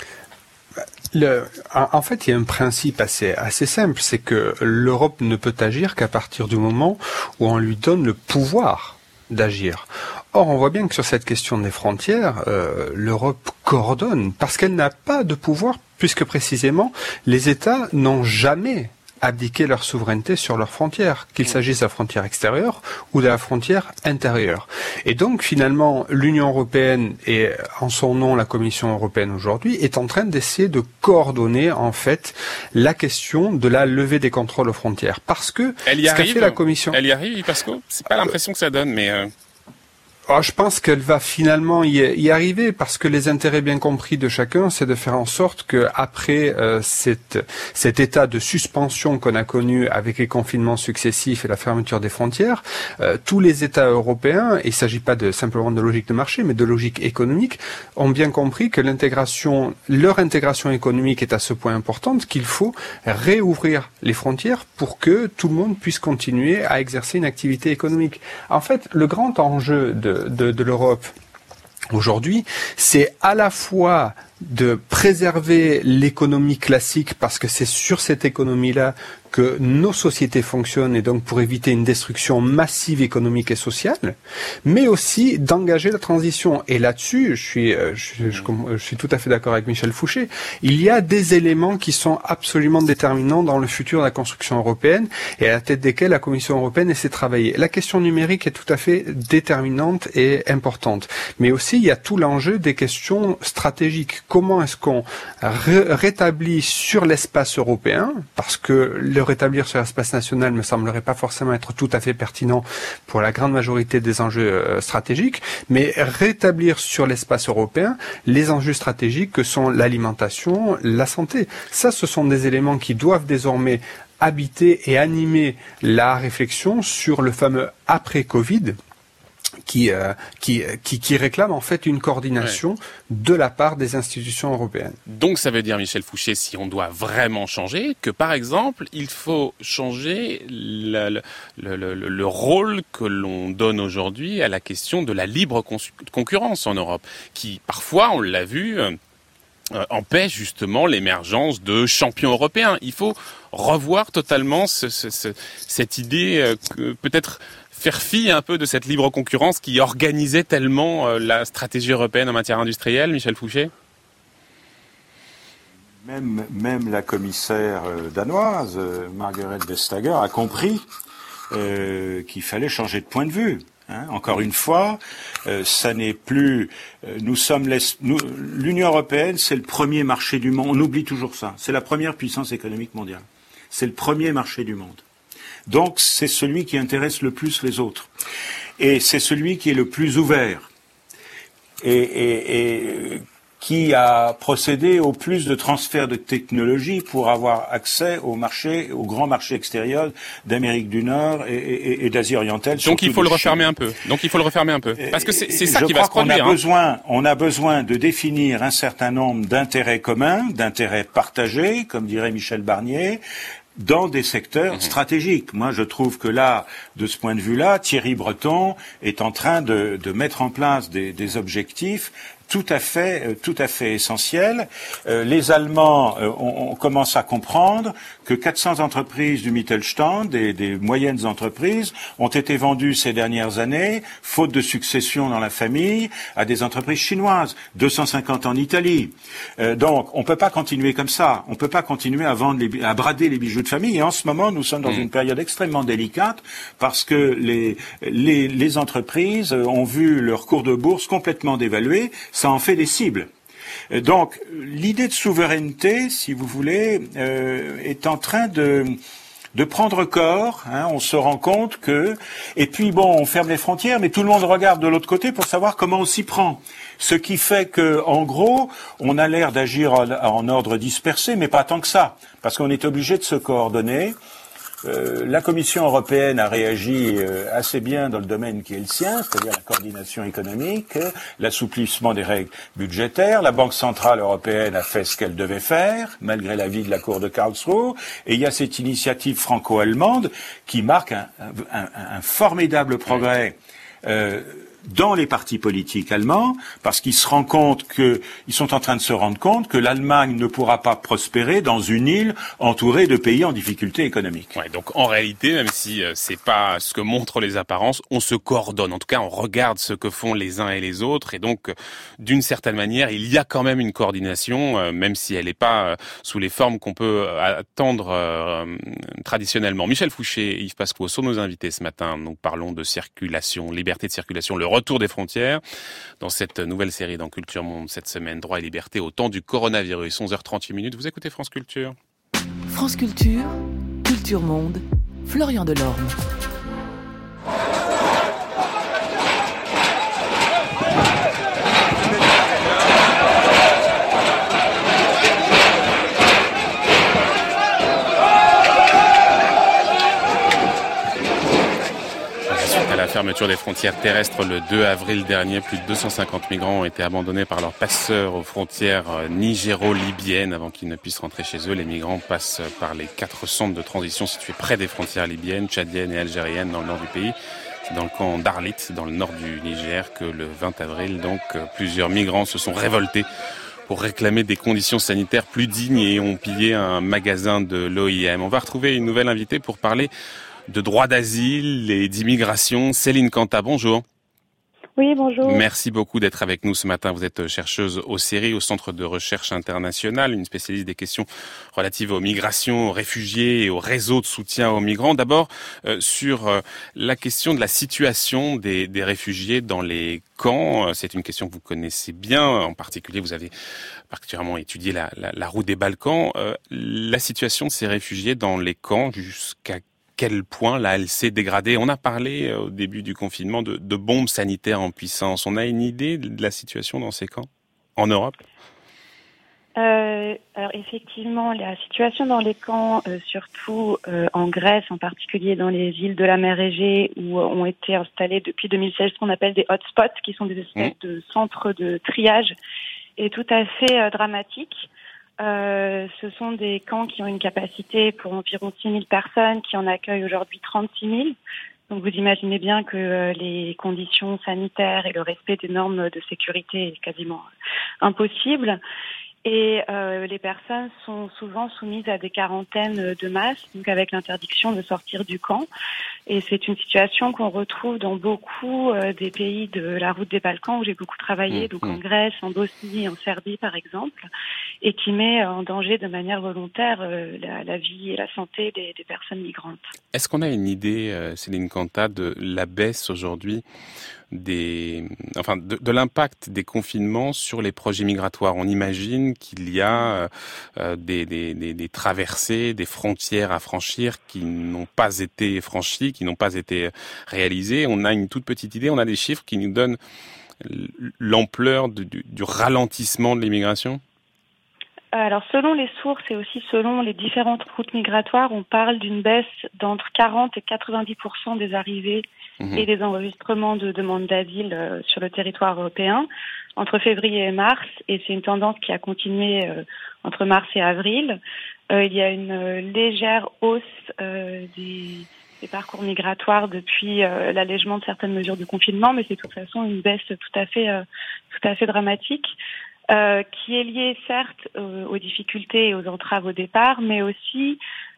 Le, en fait, il y a un principe assez, assez simple, c'est que l'Europe ne peut agir qu'à partir du moment où on lui donne le pouvoir d'agir. Or, on voit bien que sur cette question des frontières, euh, l'Europe coordonne parce qu'elle n'a pas de pouvoir, puisque précisément, les États n'ont jamais abdiqué leur souveraineté sur leurs frontières, qu'il s'agisse de la frontière extérieure ou de la frontière intérieure. Et donc, finalement, l'Union européenne et en son nom la Commission européenne aujourd'hui est en train d'essayer de coordonner en fait la question de la levée des contrôles aux frontières, parce que elle y ce arrive, qu'a fait la Commission, elle y arrive, Pasco. C'est pas l'impression que ça donne, mais euh... Oh, je pense qu'elle va finalement y, y arriver parce que les intérêts bien compris de chacun, c'est de faire en sorte que après euh, cette, cet état de suspension qu'on a connu avec les confinements successifs et la fermeture des frontières, euh, tous les États européens, et il ne s'agit pas de, simplement de logique de marché, mais de logique économique, ont bien compris que l'intégration, leur intégration économique est à ce point importante qu'il faut réouvrir les frontières pour que tout le monde puisse continuer à exercer une activité économique. En fait, le grand enjeu de De, de l'Europe aujourd'hui, c'est à la fois de préserver l'économie classique parce que c'est sur cette économie-là que nos sociétés fonctionnent et donc pour éviter une destruction massive économique et sociale, mais aussi d'engager la transition. Et là-dessus, je suis, je, je, je suis tout à fait d'accord avec Michel Fouché, il y a des éléments qui sont absolument déterminants dans le futur de la construction européenne et à la tête desquels la Commission européenne essaie de travailler. La question numérique est tout à fait déterminante et importante, mais aussi il y a tout l'enjeu des questions stratégiques. comment est-ce qu'on ré- rétablit sur l'espace européen, parce que le rétablir sur l'espace national me semblerait pas forcément être tout à fait pertinent pour la grande majorité des enjeux euh, stratégiques, mais rétablir sur l'espace européen les enjeux stratégiques que sont l'alimentation, la santé. Ça, ce sont des éléments qui doivent désormais habiter et animer la réflexion sur le fameux après-Covid, qui, euh, qui, qui, qui réclame en fait une coordination ouais. de la part des institutions européennes. Donc ça veut dire, Michel Fouché, si on doit vraiment changer, que par exemple, il faut changer le, le, le, le rôle que l'on donne aujourd'hui à la question de la libre con- concurrence en Europe, qui parfois, on l'a vu, euh, empêche justement l'émergence de champions européens. Il faut revoir totalement ce, ce, ce, cette idée euh, que peut-être faire fi un peu de cette libre concurrence qui organisait tellement euh, la stratégie européenne en matière industrielle, Michel Fouché ? Même, même la commissaire euh, danoise, euh, Margrethe Vestager, a compris euh, qu'il fallait changer de point de vue. Hein, encore une fois, euh, ça n'est plus. Euh, nous sommes les, nous, l'Union européenne, c'est le premier marché du monde. On oublie toujours ça. C'est la première puissance économique mondiale. C'est le premier marché du monde. Donc, c'est celui qui intéresse le plus les autres. Et c'est celui qui est le plus ouvert. Et, et, et qui a procédé au plus de transferts de technologies pour avoir accès au marché, au grand marché extérieur d'Amérique du Nord et, et, et d'Asie orientale. Donc il faut le refermer un peu. Donc il faut le refermer un peu. Parce que c'est, c'est ça Je qui va se produire. On a hein. besoin, on a besoin de définir un certain nombre d'intérêts communs, d'intérêts partagés, comme dirait Michel Barnier, dans des secteurs mmh. stratégiques. Moi, je trouve que là, de ce point de vue-là, Thierry Breton est en train de, de mettre en place des, des objectifs tout à fait, tout à fait essentiels. Euh, les Allemands, euh, on, on commence à comprendre que quatre cents entreprises du Mittelstand, des, des moyennes entreprises, ont été vendues ces dernières années, faute de succession dans la famille, à des entreprises chinoises, deux cent cinquante en Italie. Euh, donc, on peut pas continuer comme ça. On peut pas continuer à vendre, les, à brader les bijoux de famille. Et en ce moment, nous sommes dans mmh. une période extrêmement délicate parce que les, les, les entreprises ont vu leur cours de bourse complètement dévalué. Ça en fait des cibles. Donc, l'idée de souveraineté, si vous voulez, euh, est en train de, de prendre corps. Hein, on se rend compte que... Et puis, bon, on ferme les frontières, mais tout le monde regarde de l'autre côté pour savoir comment on s'y prend. Ce qui fait que, en gros, on a l'air d'agir en, en ordre dispersé, mais pas tant que ça, parce qu'on est obligé de se coordonner. Euh, la Commission européenne a réagi euh, assez bien dans le domaine qui est le sien, c'est-à-dire la coordination économique, euh, l'assouplissement des règles budgétaires. La Banque centrale européenne a fait ce qu'elle devait faire, malgré l'avis de la Cour de Karlsruhe. Et il y a cette initiative franco-allemande qui marque un, un, un, un formidable progrès euh, dans les partis politiques allemands, parce qu'ils se rendent compte que, ils sont en train de se rendre compte que l'Allemagne ne pourra pas prospérer dans une île entourée de pays en difficulté économique. Ouais, donc en réalité, même si euh, c'est pas ce que montrent les apparences, on se coordonne. En tout cas, on regarde ce que font les uns et les autres, et donc, euh, d'une certaine manière, il y a quand même une coordination, euh, même si elle n'est pas euh, sous les formes qu'on peut euh, attendre euh, traditionnellement. Michel Fouché et Yves Pasqua sont nos invités ce matin. Nous parlons de circulation, liberté de circulation, le retour des frontières dans cette nouvelle série dans Culture Monde cette semaine, droit et liberté au temps du coronavirus. onze heures trente-huit minutes, vous écoutez France Culture. France Culture, Culture Monde, Florian Delorme. La fermeture des frontières terrestres le deux avril dernier, plus de deux cent cinquante migrants ont été abandonnés par leurs passeurs aux frontières nigéro-libyennes avant qu'ils ne puissent rentrer chez eux. Les migrants passent par les quatre centres de transition situés près des frontières libyennes, tchadiennes et algériennes dans le nord du pays. C'est dans le camp d'Arlit, dans le nord du Niger, que le vingt avril, donc, plusieurs migrants se sont révoltés pour réclamer des conditions sanitaires plus dignes et ont pillé un magasin de l'O I M. On va retrouver une nouvelle invitée pour parler de droit d'asile et d'immigration. Céline Canta, bonjour. Oui, bonjour. Merci beaucoup d'être avec nous ce matin. Vous êtes chercheuse au C E R I, au Centre de recherche internationale, une spécialiste des questions relatives aux migrations, aux réfugiés et aux réseaux de soutien aux migrants. D'abord, euh, sur euh, la question de la situation des, des réfugiés dans les camps. C'est une question que vous connaissez bien. En particulier, vous avez particulièrement étudié la, la, la route des Balkans. Euh, la situation de ces réfugiés dans les camps, jusqu'à quel point là elle s'est dégradée. On a parlé au début du confinement de, de bombes sanitaires en puissance. On a une idée de la situation dans ces camps en Europe ? euh, Alors effectivement, la situation dans les camps, euh, surtout euh, en Grèce, en particulier dans les îles de la mer Égée, où euh, ont été installés depuis deux mille seize ce qu'on appelle des hotspots, qui sont des espèces mmh. de centres de triage, est tout à fait euh, dramatique. Euh, ce sont des camps qui ont une capacité pour environ six mille personnes, qui en accueillent aujourd'hui trente-six mille. Donc vous imaginez bien que euh, les conditions sanitaires et le respect des normes de sécurité est quasiment impossible. Et euh, les personnes sont souvent soumises à des quarantaines de masse, donc avec l'interdiction de sortir du camp. Et c'est une situation qu'on retrouve dans beaucoup euh, des pays de la route des Balkans où j'ai beaucoup travaillé, mmh, donc mmh. en Grèce, en Bosnie, en Serbie par exemple, et qui met en danger de manière volontaire euh, la, la vie et la santé des, des personnes migrantes. Est-ce qu'on a une idée, euh, Céline Kanta, de la baisse aujourd'hui des, enfin, de, de l'impact des confinements sur les projets migratoires? On imagine qu'il y a euh, des, des, des, des traversées, des frontières à franchir qui n'ont pas été franchies, qui n'ont pas été réalisées. On a une toute petite idée, on a des chiffres qui nous donnent l'ampleur du, du, du ralentissement de l'immigration? Alors, selon les sources et aussi selon les différentes routes migratoires, on parle d'une baisse d'entre quarante et quatre-vingt-dix pour cent des arrivées mmh. et des enregistrements de demandes d'asile euh, sur le territoire européen entre février et mars. Et c'est une tendance qui a continué euh, entre mars et avril. Euh, il y a une euh, légère hausse euh, des, des parcours migratoires depuis euh, l'allègement de certaines mesures de confinement, mais c'est de toute façon une baisse tout à fait, euh, tout à fait dramatique. Euh, qui est lié certes euh, aux difficultés et aux entraves au départ, mais aussi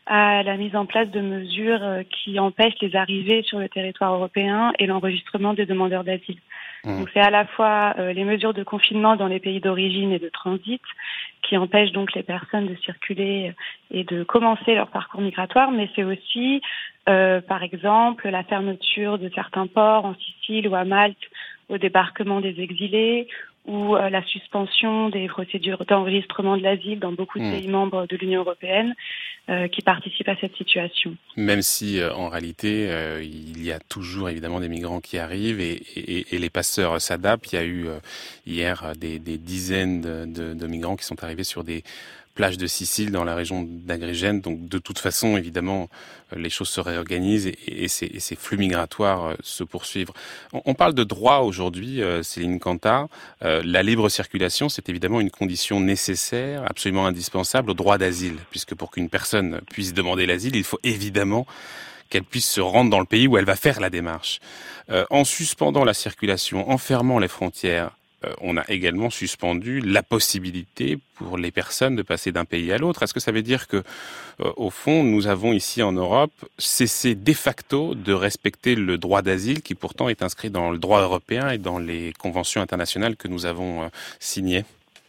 à la mise en place de mesures euh, qui empêchent les arrivées sur le territoire européen et l'enregistrement des demandeurs d'asile. Mmh. Donc c'est à la fois euh, les mesures de confinement dans les pays d'origine et de transit qui empêchent donc les personnes de circuler et de commencer leur parcours migratoire, mais c'est aussi euh, par exemple la fermeture de certains ports en Sicile ou à Malte au débarquement des exilés, ou euh, la suspension des procédures d'enregistrement de l'asile dans beaucoup de mmh. pays membres de l'Union européenne euh, qui participent à cette situation. Même si, euh, en réalité, euh, il y a toujours évidemment des migrants qui arrivent et, et, et les passeurs s'adaptent. Il y a eu euh, hier des, des dizaines de, de, de migrants qui sont arrivés sur des plage de Sicile dans la région d'Agrigène. Donc de toute façon, évidemment, les choses se réorganisent et, et, ces, et ces flux migratoires se poursuivent. On, on parle de droit aujourd'hui, euh, Céline Kanta. Euh, la libre circulation, c'est évidemment une condition nécessaire, absolument indispensable au droit d'asile, puisque pour qu'une personne puisse demander l'asile, il faut évidemment qu'elle puisse se rendre dans le pays où elle va faire la démarche. Euh, en suspendant la circulation, en fermant les frontières, on a également suspendu la possibilité pour les personnes de passer d'un pays à l'autre. Est-ce que ça veut dire que, euh, au fond, nous avons ici en Europe cessé de facto de respecter le droit d'asile qui pourtant est inscrit dans le droit européen et dans les conventions internationales que nous avons euh, signées ?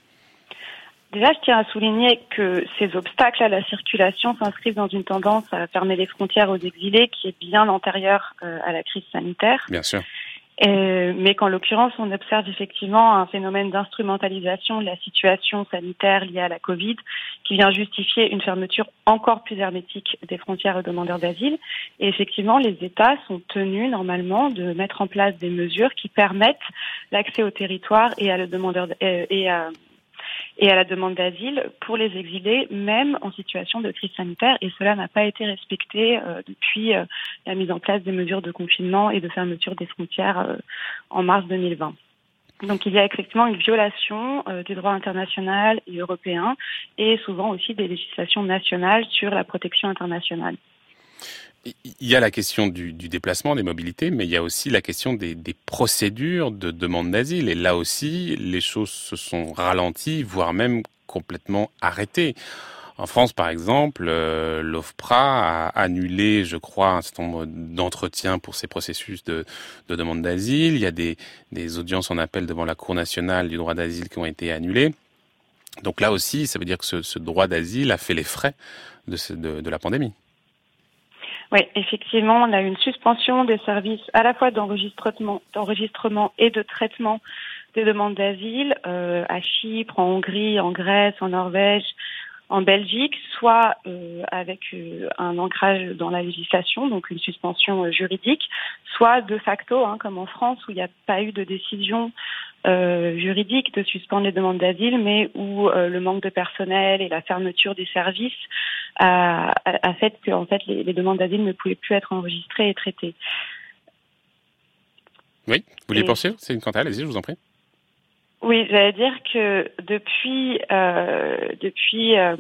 Déjà, je tiens à souligner que ces obstacles à la circulation s'inscrivent dans une tendance à fermer les frontières aux exilés qui est bien antérieure euh, à la crise sanitaire. Bien sûr. Euh, mais qu'en l'occurrence, on observe effectivement un phénomène d'instrumentalisation de la situation sanitaire liée à la Covid qui vient justifier une fermeture encore plus hermétique des frontières aux demandeurs d'asile. Et effectivement, les États sont tenus normalement de mettre en place des mesures qui permettent l'accès au territoire et à le demandeur euh, et à et à la demande d'asile pour les exilés, même en situation de crise sanitaire. Et cela n'a pas été respecté euh, depuis euh, la mise en place des mesures de confinement et de fermeture des frontières euh, en mars deux mille vingt. Donc il y a effectivement une violation euh, du droit international et européen et souvent aussi des législations nationales sur la protection internationale. Il y a la question du, du déplacement, des mobilités, mais il y a aussi la question des, des procédures de demande d'asile. Et là aussi, les choses se sont ralenties, voire même complètement arrêtées. En France, par exemple, euh, l'OFPRA a annulé, je crois, un certain nombre d'entretiens pour ces processus de, de demande d'asile. Il y a des, des audiences en appel devant la Cour nationale du droit d'asile qui ont été annulées. Donc là aussi, ça veut dire que ce, ce droit d'asile a fait les frais de, ce, de, de la pandémie. Oui, effectivement, on a eu une suspension des services à la fois d'enregistrement, d'enregistrement et de traitement des demandes d'asile euh, à Chypre, en Hongrie, en Grèce, en Norvège, en Belgique, soit euh, avec euh, un ancrage dans la législation, donc une suspension euh, juridique, soit de facto, hein, comme en France, où il n'y a pas eu de décision euh, juridique de suspendre les demandes d'asile, mais où euh, le manque de personnel et la fermeture des services a, a, a fait que en fait, les, les demandes d'asile ne pouvaient plus être enregistrées et traitées. Oui, vous vouliez poursuivre ? C'est une Cantal, allez-y, je vous en prie. Oui, j'allais dire que depuis euh, depuis euh,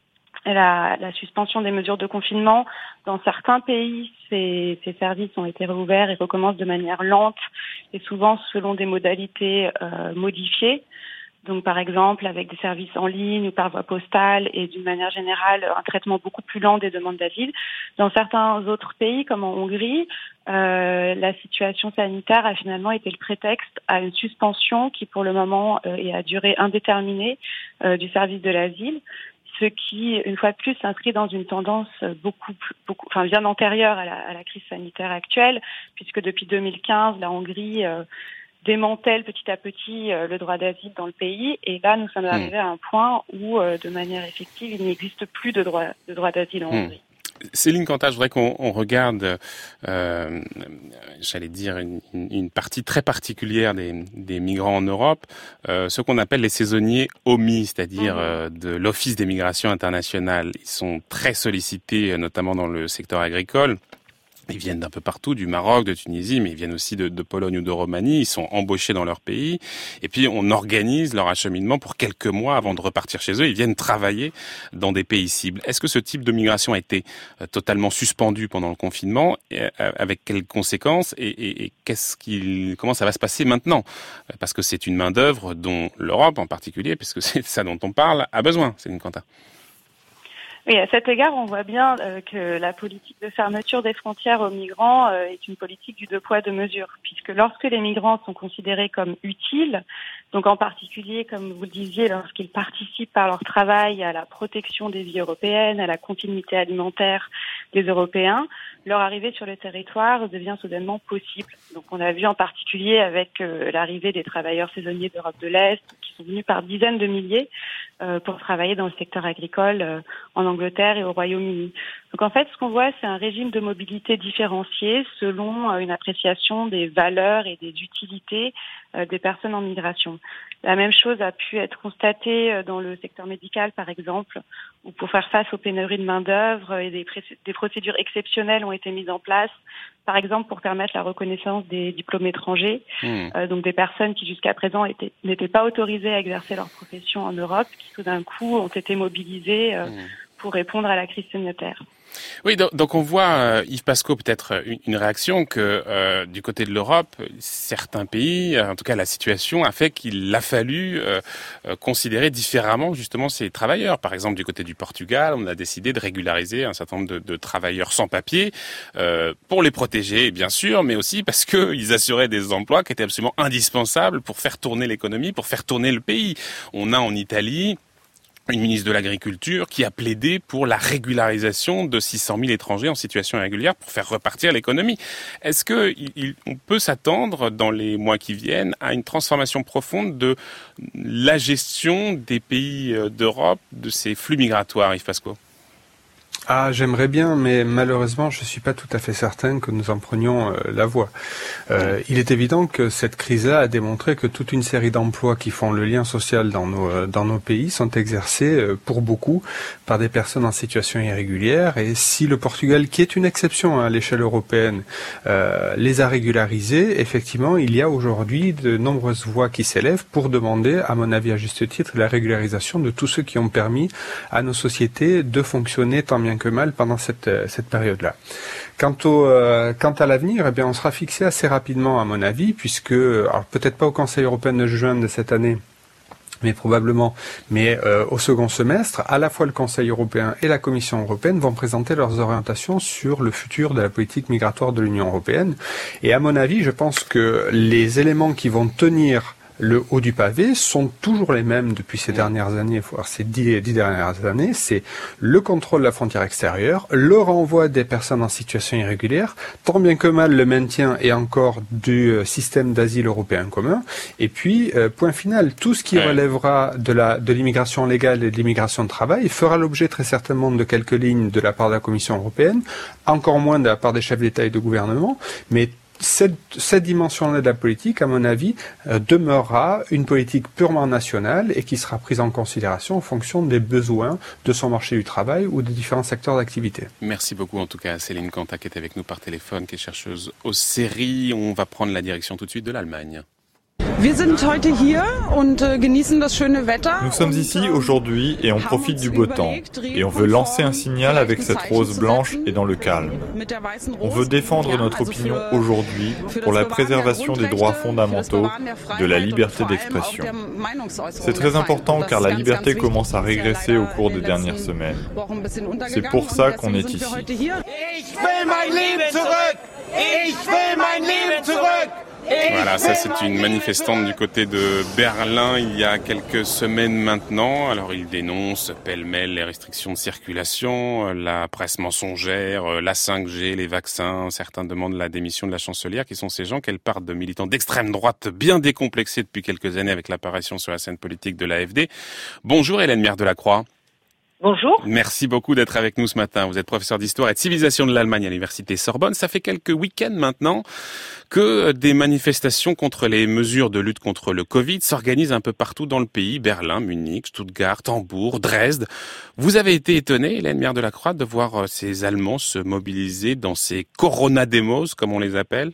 la, la suspension des mesures de confinement, dans certains pays, ces, ces services ont été réouverts et recommencent de manière lente et souvent selon des modalités euh, modifiées. Donc, par exemple, avec des services en ligne ou par voie postale et d'une manière générale, un traitement beaucoup plus lent des demandes d'asile. Dans certains autres pays, comme en Hongrie, euh, la situation sanitaire a finalement été le prétexte à une suspension qui, pour le moment, euh, est à durée indéterminée euh, du service de l'asile, ce qui, une fois de plus, s'inscrit dans une tendance beaucoup, beaucoup, enfin, bien antérieure à la, à la crise sanitaire actuelle, puisque depuis deux mille quinze, la Hongrie euh, démantèle petit à petit euh, le droit d'asile dans le pays. Et là, nous sommes arrivés mmh. à un point où, euh, de manière effective, il n'existe plus de droit, de droit d'asile en mmh. Hongrie. Céline Cantat, je voudrais qu'on on regarde, euh, j'allais dire, une, une partie très particulière des, des migrants en Europe, euh, ce qu'on appelle les saisonniers O M I, c'est-à-dire mmh. euh, de l'Office des migrations internationales. Ils sont très sollicités, notamment dans le secteur agricole. Ils viennent d'un peu partout, du Maroc, de Tunisie, mais ils viennent aussi de, de Pologne ou de Roumanie. Ils sont embauchés dans leur pays. Et puis, on organise leur acheminement pour quelques mois avant de repartir chez eux. Ils viennent travailler dans des pays cibles. Est-ce que ce type de migration a été totalement suspendu pendant le confinement? Et avec quelles conséquences? Et, et, et qu'est-ce qu'il, comment ça va se passer maintenant? Parce que c'est une main-d'œuvre dont l'Europe, en particulier, puisque c'est ça dont on parle, a besoin, Céline Cantat. Oui, à cet égard, on voit bien euh, que la politique de fermeture des frontières aux migrants euh, est une politique du deux poids, deux mesures, puisque lorsque les migrants sont considérés comme utiles, donc en particulier, comme vous le disiez, lorsqu'ils participent par leur travail à la protection des vies européennes, à la continuité alimentaire des Européens, leur arrivée sur le territoire devient soudainement possible. Donc on a vu en particulier avec euh, l'arrivée des travailleurs saisonniers d'Europe de l'Est, qui sont venus par dizaines de milliers euh, pour travailler dans le secteur agricole euh, en Angleterre et au Royaume-Uni. Donc en fait, ce qu'on voit, c'est un régime de mobilité différencié selon euh, une appréciation des valeurs et des utilités euh, des personnes en migration. La même chose a pu être constatée dans le secteur médical, par exemple, où pour faire face aux pénuries de main-d'œuvre et des, pré- des procédures exceptionnelles ont été mises en place, par exemple pour permettre la reconnaissance des diplômes étrangers, mmh. euh, donc des personnes qui jusqu'à présent étaient, n'étaient pas autorisées à exercer leur profession en Europe, qui tout d'un coup ont été mobilisées euh, mmh. pour répondre à la crise sanitaire. Oui, donc, donc on voit, euh, Yves Pasco, peut-être une, une réaction que euh, du côté de l'Europe, certains pays, en tout cas la situation a fait qu'il a fallu euh, euh, considérer différemment justement ces travailleurs. Par exemple, du côté du Portugal, on a décidé de régulariser un certain nombre de, de travailleurs sans papier euh, pour les protéger, bien sûr, mais aussi parce qu'ils assuraient des emplois qui étaient absolument indispensables pour faire tourner l'économie, pour faire tourner le pays. On a en Italie une ministre de l'Agriculture qui a plaidé pour la régularisation de six cent mille étrangers en situation irrégulière pour faire repartir l'économie. Est-ce que il, on peut s'attendre dans les mois qui viennent à une transformation profonde de la gestion des pays d'Europe de ces flux migratoires, Yves Pasco? Ah, j'aimerais bien, mais malheureusement, je suis pas tout à fait certain que nous en prenions euh, la voie. Euh, il est évident que cette crise-là a démontré que toute une série d'emplois qui font le lien social dans nos euh, dans nos pays sont exercés euh, pour beaucoup par des personnes en situation irrégulière. Et si le Portugal, qui est une exception hein, à l'échelle européenne, euh, les a régularisés, effectivement, il y a aujourd'hui de nombreuses voix qui s'élèvent pour demander, à mon avis à juste titre, la régularisation de tous ceux qui ont permis à nos sociétés de fonctionner tant bien que mal pendant cette cette période-là. Quant au euh, quant à l'avenir, eh bien on sera fixé assez rapidement à mon avis, puisque alors peut-être pas au Conseil européen de juin de cette année, mais probablement, mais euh, au second semestre, à la fois le Conseil européen et la Commission européenne vont présenter leurs orientations sur le futur de la politique migratoire de l'Union européenne. Et à mon avis, je pense que les éléments qui vont tenir le haut du pavé sont toujours les mêmes depuis ces dernières années, voire ces dix, dix dernières années. C'est le contrôle de la frontière extérieure, le renvoi des personnes en situation irrégulière, tant bien que mal le maintien et encore du système d'asile européen commun. Et puis, euh, point final, tout ce qui ouais. relèvera de la de l'immigration légale et de l'immigration de travail fera l'objet très certainement de quelques lignes de la part de la Commission européenne, encore moins de la part des chefs d'État et de gouvernement, mais Cette, cette dimension-là de la politique, à mon avis, euh, demeurera une politique purement nationale et qui sera prise en considération en fonction des besoins de son marché du travail ou des différents secteurs d'activité. Merci beaucoup en tout cas à Céline Cantat qui est avec nous par téléphone, qui est chercheuse au C E R I. On va prendre la direction tout de suite de l'Allemagne. Wir sind heute hier und genießen das schöne Wetter. Nous sommes ici aujourd'hui et on profite du beau temps. Et on veut lancer un signal avec cette rose blanche et dans le calme. On veut défendre notre opinion aujourd'hui pour la préservation des droits fondamentaux, de la liberté d'expression. C'est très important car la liberté commence à régresser au cours des dernières semaines. C'est pour ça qu'on est ici. Ich will mein Leben zurück! Ich will mein Leben zurück! Voilà, ça c'est une manifestante du côté de Berlin il y a quelques semaines maintenant. Alors il dénonce pêle-mêle les restrictions de circulation, la presse mensongère, la cinq G, les vaccins. Certains demandent la démission de la chancelière. Qui sont ces gens? Qu'elle part de militants d'extrême droite bien décomplexés depuis quelques années avec l'apparition sur la scène politique de l'A F D. Bonjour Hélène Mière-Delacroix. Bonjour. Merci beaucoup d'être avec nous ce matin. Vous êtes professeur d'histoire et de civilisation de l'Allemagne à l'université Sorbonne. Ça fait quelques week-ends maintenant que des manifestations contre les mesures de lutte contre le Covid s'organisent un peu partout dans le pays. Berlin, Munich, Stuttgart, Hambourg, Dresde. Vous avez été étonnée, Hélène Mière-Delacroix, de voir ces Allemands se mobiliser dans ces Corona-Demos, comme on les appelle?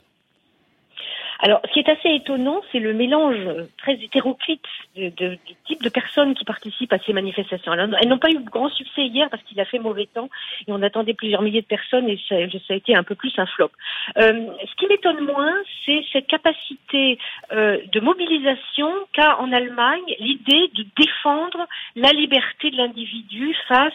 Alors, ce qui est assez étonnant, c'est le mélange très hétéroclite de, de, du type de personnes qui participent à ces manifestations. Alors, elles n'ont pas eu grand succès hier parce qu'il a fait mauvais temps et on attendait plusieurs milliers de personnes et ça, ça a été un peu plus un flop. Euh, ce qui m'étonne moins, c'est cette capacité euh, de mobilisation qu'a en Allemagne l'idée de défendre la liberté de l'individu face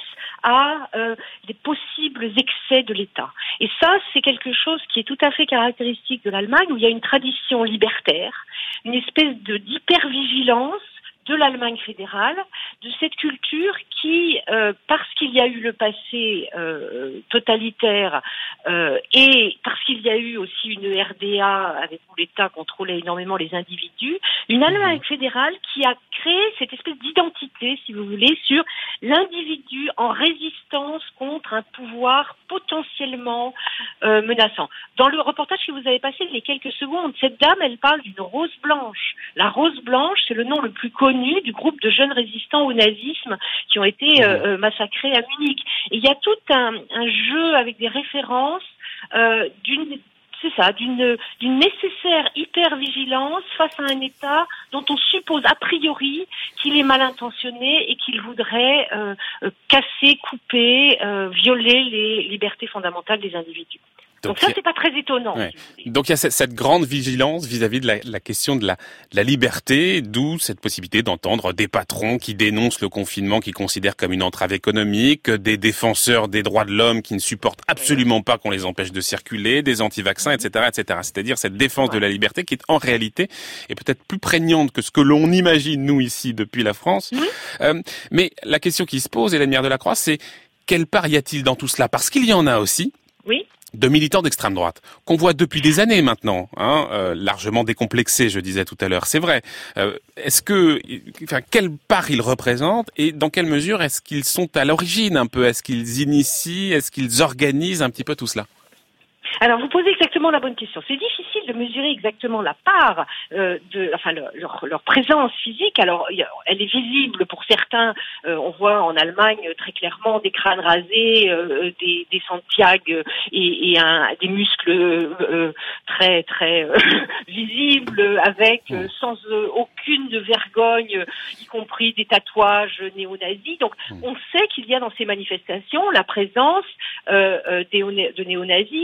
à euh, des possibles excès de l'État. Et ça, c'est quelque chose qui est tout à fait caractéristique de l'Allemagne, où il y a une tradition libertaire, une espèce de d'hypervigilance de l'Allemagne fédérale, de cette culture qui, euh, parce qu'il y a eu le passé euh, totalitaire euh, et parce qu'il y a eu aussi une R D A avec où l'État contrôlait énormément les individus, une Allemagne fédérale qui a créé cette espèce d'identité, si vous voulez, sur l'individu en résistance contre un pouvoir potentiellement euh, menaçant. Dans le reportage que vous avez passé il y a quelques secondes, cette dame, elle parle d'une rose blanche. La rose blanche, c'est le nom le plus connu du groupe de jeunes résistants au nazisme qui ont été euh, massacrés à Munich. Et il y a tout un, un jeu avec des références euh, d'une c'est ça, d'une, d'une nécessaire hypervigilance face à un État dont on suppose a priori qu'il est mal intentionné et qu'il voudrait euh, casser, couper, euh, violer les libertés fondamentales des individus. Donc, Donc ça, c'est pas très étonnant. Ouais. Si Donc il y a cette, cette grande vigilance vis-à-vis de la, la question de la, de la liberté, d'où cette possibilité d'entendre des patrons qui dénoncent le confinement, qui considèrent comme une entrave économique, des défenseurs des droits de l'homme qui ne supportent absolument pas qu'on les empêche de circuler, des anti-vaccins, et cetera, et cetera. C'est-à-dire cette défense de la liberté qui est en réalité est peut-être plus prégnante que ce que l'on imagine nous ici depuis la France. Mmh. Euh, mais la question qui se pose, Hélène Mière-Delacroix, c'est quelle part y a-t-il dans tout cela? Parce qu'il y en a aussi. Oui. De militants d'extrême droite, qu'on voit depuis des années maintenant, hein, euh, largement décomplexés, je disais tout à l'heure, c'est vrai. Euh, est-ce que, enfin, quelle part ils représentent et dans quelle mesure est-ce qu'ils sont à l'origine un peu? Est-ce qu'ils initient, est-ce qu'ils organisent un petit peu tout cela? Alors, vous posez exactement la bonne question. C'est difficile de mesurer exactement la part euh, de, enfin, le, leur, leur présence physique. Alors, elle est visible pour certains. Euh, on voit en Allemagne très clairement des crânes rasés, euh, des, des Santiago et, et un, des muscles euh, très très euh, visibles, avec euh, sans euh, aucune vergogne, y compris des tatouages néo-nazis. Donc, on sait qu'il y a dans ces manifestations la présence euh, des, de néo-nazis, d'une extrême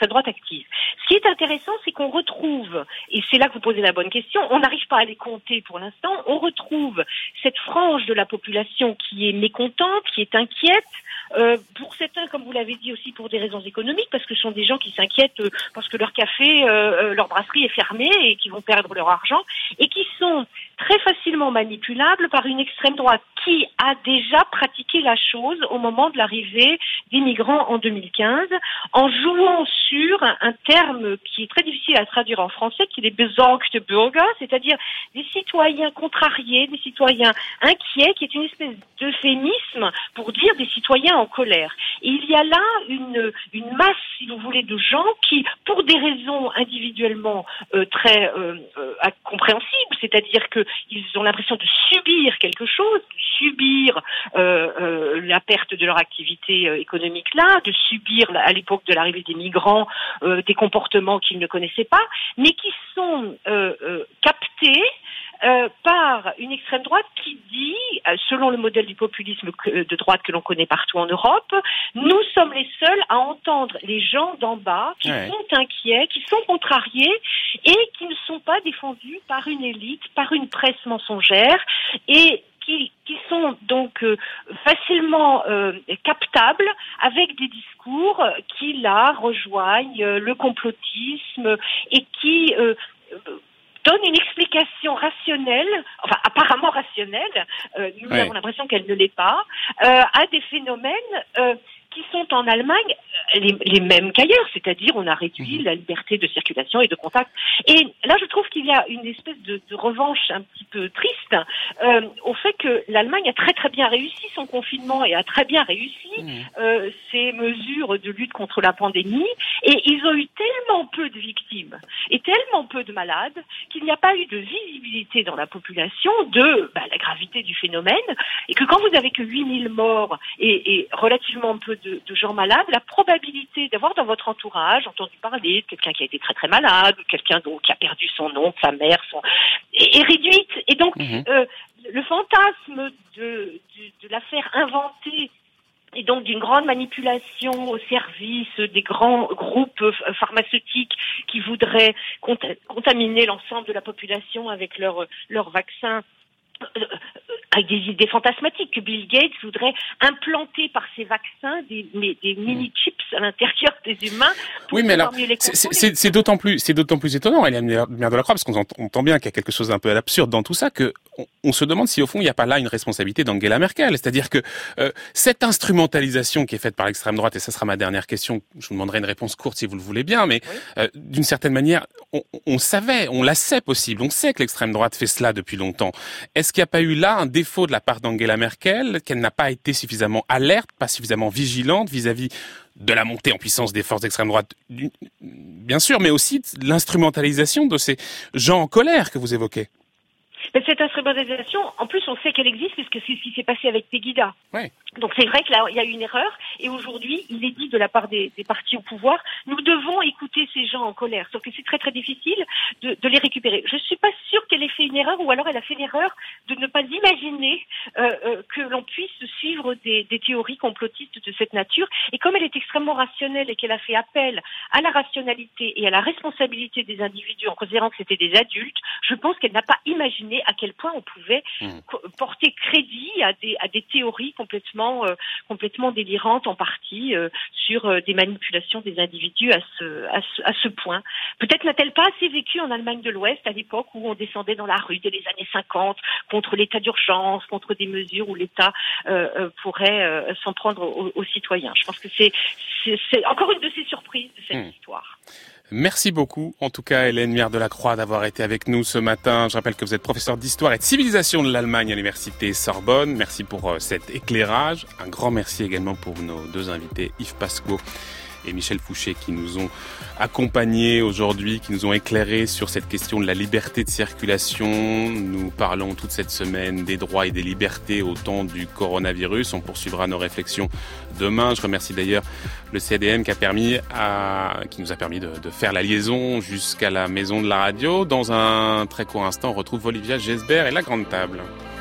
l'extrême droite active. Ce qui est intéressant, c'est qu'on retrouve, et c'est là que vous posez la bonne question, on n'arrive pas à les compter pour l'instant, on retrouve cette frange de la population qui est mécontente, qui est inquiète, euh, pour certains, comme vous l'avez dit aussi, pour des raisons économiques, parce que ce sont des gens qui s'inquiètent euh, parce que leur café, euh, leur brasserie est fermée et qui vont perdre leur argent, et qui sont très facilement manipulables par une extrême droite qui a déjà pratiqué la chose au moment de l'arrivée des migrants en deux mille quinze, en jouant sur un terme qui est très difficile à traduire en français, qui est les besorgte Bürger, c'est-à-dire des citoyens contrariés, des citoyens inquiets, qui est une espèce d'euphémisme pour dire des citoyens en colère. Et il y a là une, une masse, si vous voulez, de gens qui, pour des raisons individuellement euh, très euh, euh, compréhensibles, c'est-à-dire qu'ils ont l'impression de subir quelque chose, de subir euh, euh, la perte de leur activité euh, économique là, de subir à l'époque de l'arrivée des migrants euh, des comportements qu'ils ne connaissaient pas, mais qui sont euh, euh, captés Euh, par une extrême droite qui dit, euh, selon le modèle du populisme que, de droite que l'on connaît partout en Europe, nous sommes les seuls à entendre les gens d'en bas qui ouais. sont inquiets, qui sont contrariés et qui ne sont pas défendus par une élite, par une presse mensongère et qui, qui sont donc euh, facilement euh, captables avec des discours qui là rejoignent euh, le complotisme et qui euh, donne une explication rationnelle, enfin apparemment rationnelle, euh, nous ouais. avons l'impression qu'elle ne l'est pas, euh, à des phénomènes euh, qui sont en Allemagne les, les mêmes qu'ailleurs, c'est-à-dire on a réduit mmh. la liberté de circulation et de contact. Et là, je trouve qu'il y a une espèce de, de revanche un petit peu triste euh, au fait que l'Allemagne a très très bien réussi son confinement et a très bien réussi mmh. euh, ses mesures de lutte contre la pandémie, et ils ont eu tellement peu de victimes et tellement peu de malades qu'il n'y a pas eu de visibilité dans la population de bah, la gravité du phénomène, et que quand vous avez que huit mille morts et, et relativement peu de, de gens malades, la probabilité d'avoir dans votre entourage entendu parler de quelqu'un qui a été très très malade, ou quelqu'un donc qui a perdu son oncle, sa mère, son... est, est réduite. Et donc mmh. euh, le fantasme de, de, de la faire inventer, et donc d'une grande manipulation au service des grands groupes pharmaceutiques qui voudraient cont- contaminer l'ensemble de la population avec leur, leur vaccin, avec des idées fantasmatiques, que Bill Gates voudrait implanter par ses vaccins des, des mini-chips à l'intérieur des humains. Oui, mais alors, c'est, c'est, c'est d'autant plus, c'est d'autant plus étonnant, Hélène Mère de la Croix, parce qu'on entend bien qu'il y a quelque chose d'un peu absurde dans tout ça, que on, on se demande si au fond il n'y a pas là une responsabilité d'Angela Merkel. C'est-à-dire que euh, cette instrumentalisation qui est faite par l'extrême droite, et ça sera ma dernière question, je vous demanderai une réponse courte si vous le voulez bien, mais oui. euh, d'une certaine manière, on, on savait, on la sait possible, on sait que l'extrême droite fait cela depuis longtemps. Est-ce qu'il n'y a pas eu là un défaut de la part d'Angela Merkel, qu'elle n'a pas été suffisamment alerte, pas suffisamment vigilante vis-à-vis de la montée en puissance des forces d'extrême droite, bien sûr, mais aussi de l'instrumentalisation de ces gens en colère que vous évoquez? Mais cette instrumentalisation, en plus, on sait qu'elle existe puisque c'est ce qui s'est passé avec Pegida. Ouais. Donc c'est vrai que là, il y a eu une erreur, et aujourd'hui, il est dit de la part des, des partis au pouvoir, nous devons écouter ces gens en colère. Sauf que c'est très très difficile de, de les récupérer. Je suis pas sûre qu'elle ait fait une erreur, ou alors elle a fait l'erreur de ne pas imaginer euh, euh, que l'on puisse suivre des, des théories complotistes de cette nature. Et comme elle est extrêmement rationnelle et qu'elle a fait appel à la rationalité et à la responsabilité des individus en considérant que c'était des adultes, je pense qu'elle n'a pas imaginé à quel point on pouvait mmh. co- porter crédit à des, à des théories complètement Euh, complètement délirante en partie euh, sur euh, des manipulations des individus à ce, à ce à ce point. Peut-être n'a-t-elle pas assez vécu en Allemagne de l'Ouest à l'époque où on descendait dans la rue dès les années cinquante contre l'état d'urgence, contre des mesures où l'État euh, euh, pourrait euh, s'en prendre aux, aux citoyens. Je pense que c'est, c'est, c'est encore une de ces surprises de cette mmh. histoire. Merci beaucoup, en tout cas, Hélène Mère de la Croix, d'avoir été avec nous ce matin. Je rappelle que vous êtes professeure d'histoire et de civilisation de l'Allemagne à l'université Sorbonne. Merci pour euh, cet éclairage. Un grand merci également pour nos deux invités, Yves Pasco et Michel Fouché, qui nous ont accompagnés aujourd'hui, qui nous ont éclairés sur cette question de la liberté de circulation. Nous parlons toute cette semaine des droits et des libertés au temps du coronavirus. On poursuivra nos réflexions demain. Je remercie d'ailleurs le C D M qui a permis à, qui nous a permis de, de faire la liaison jusqu'à la maison de la radio. Dans un très court instant, on retrouve Olivia Gesbert et la grande table.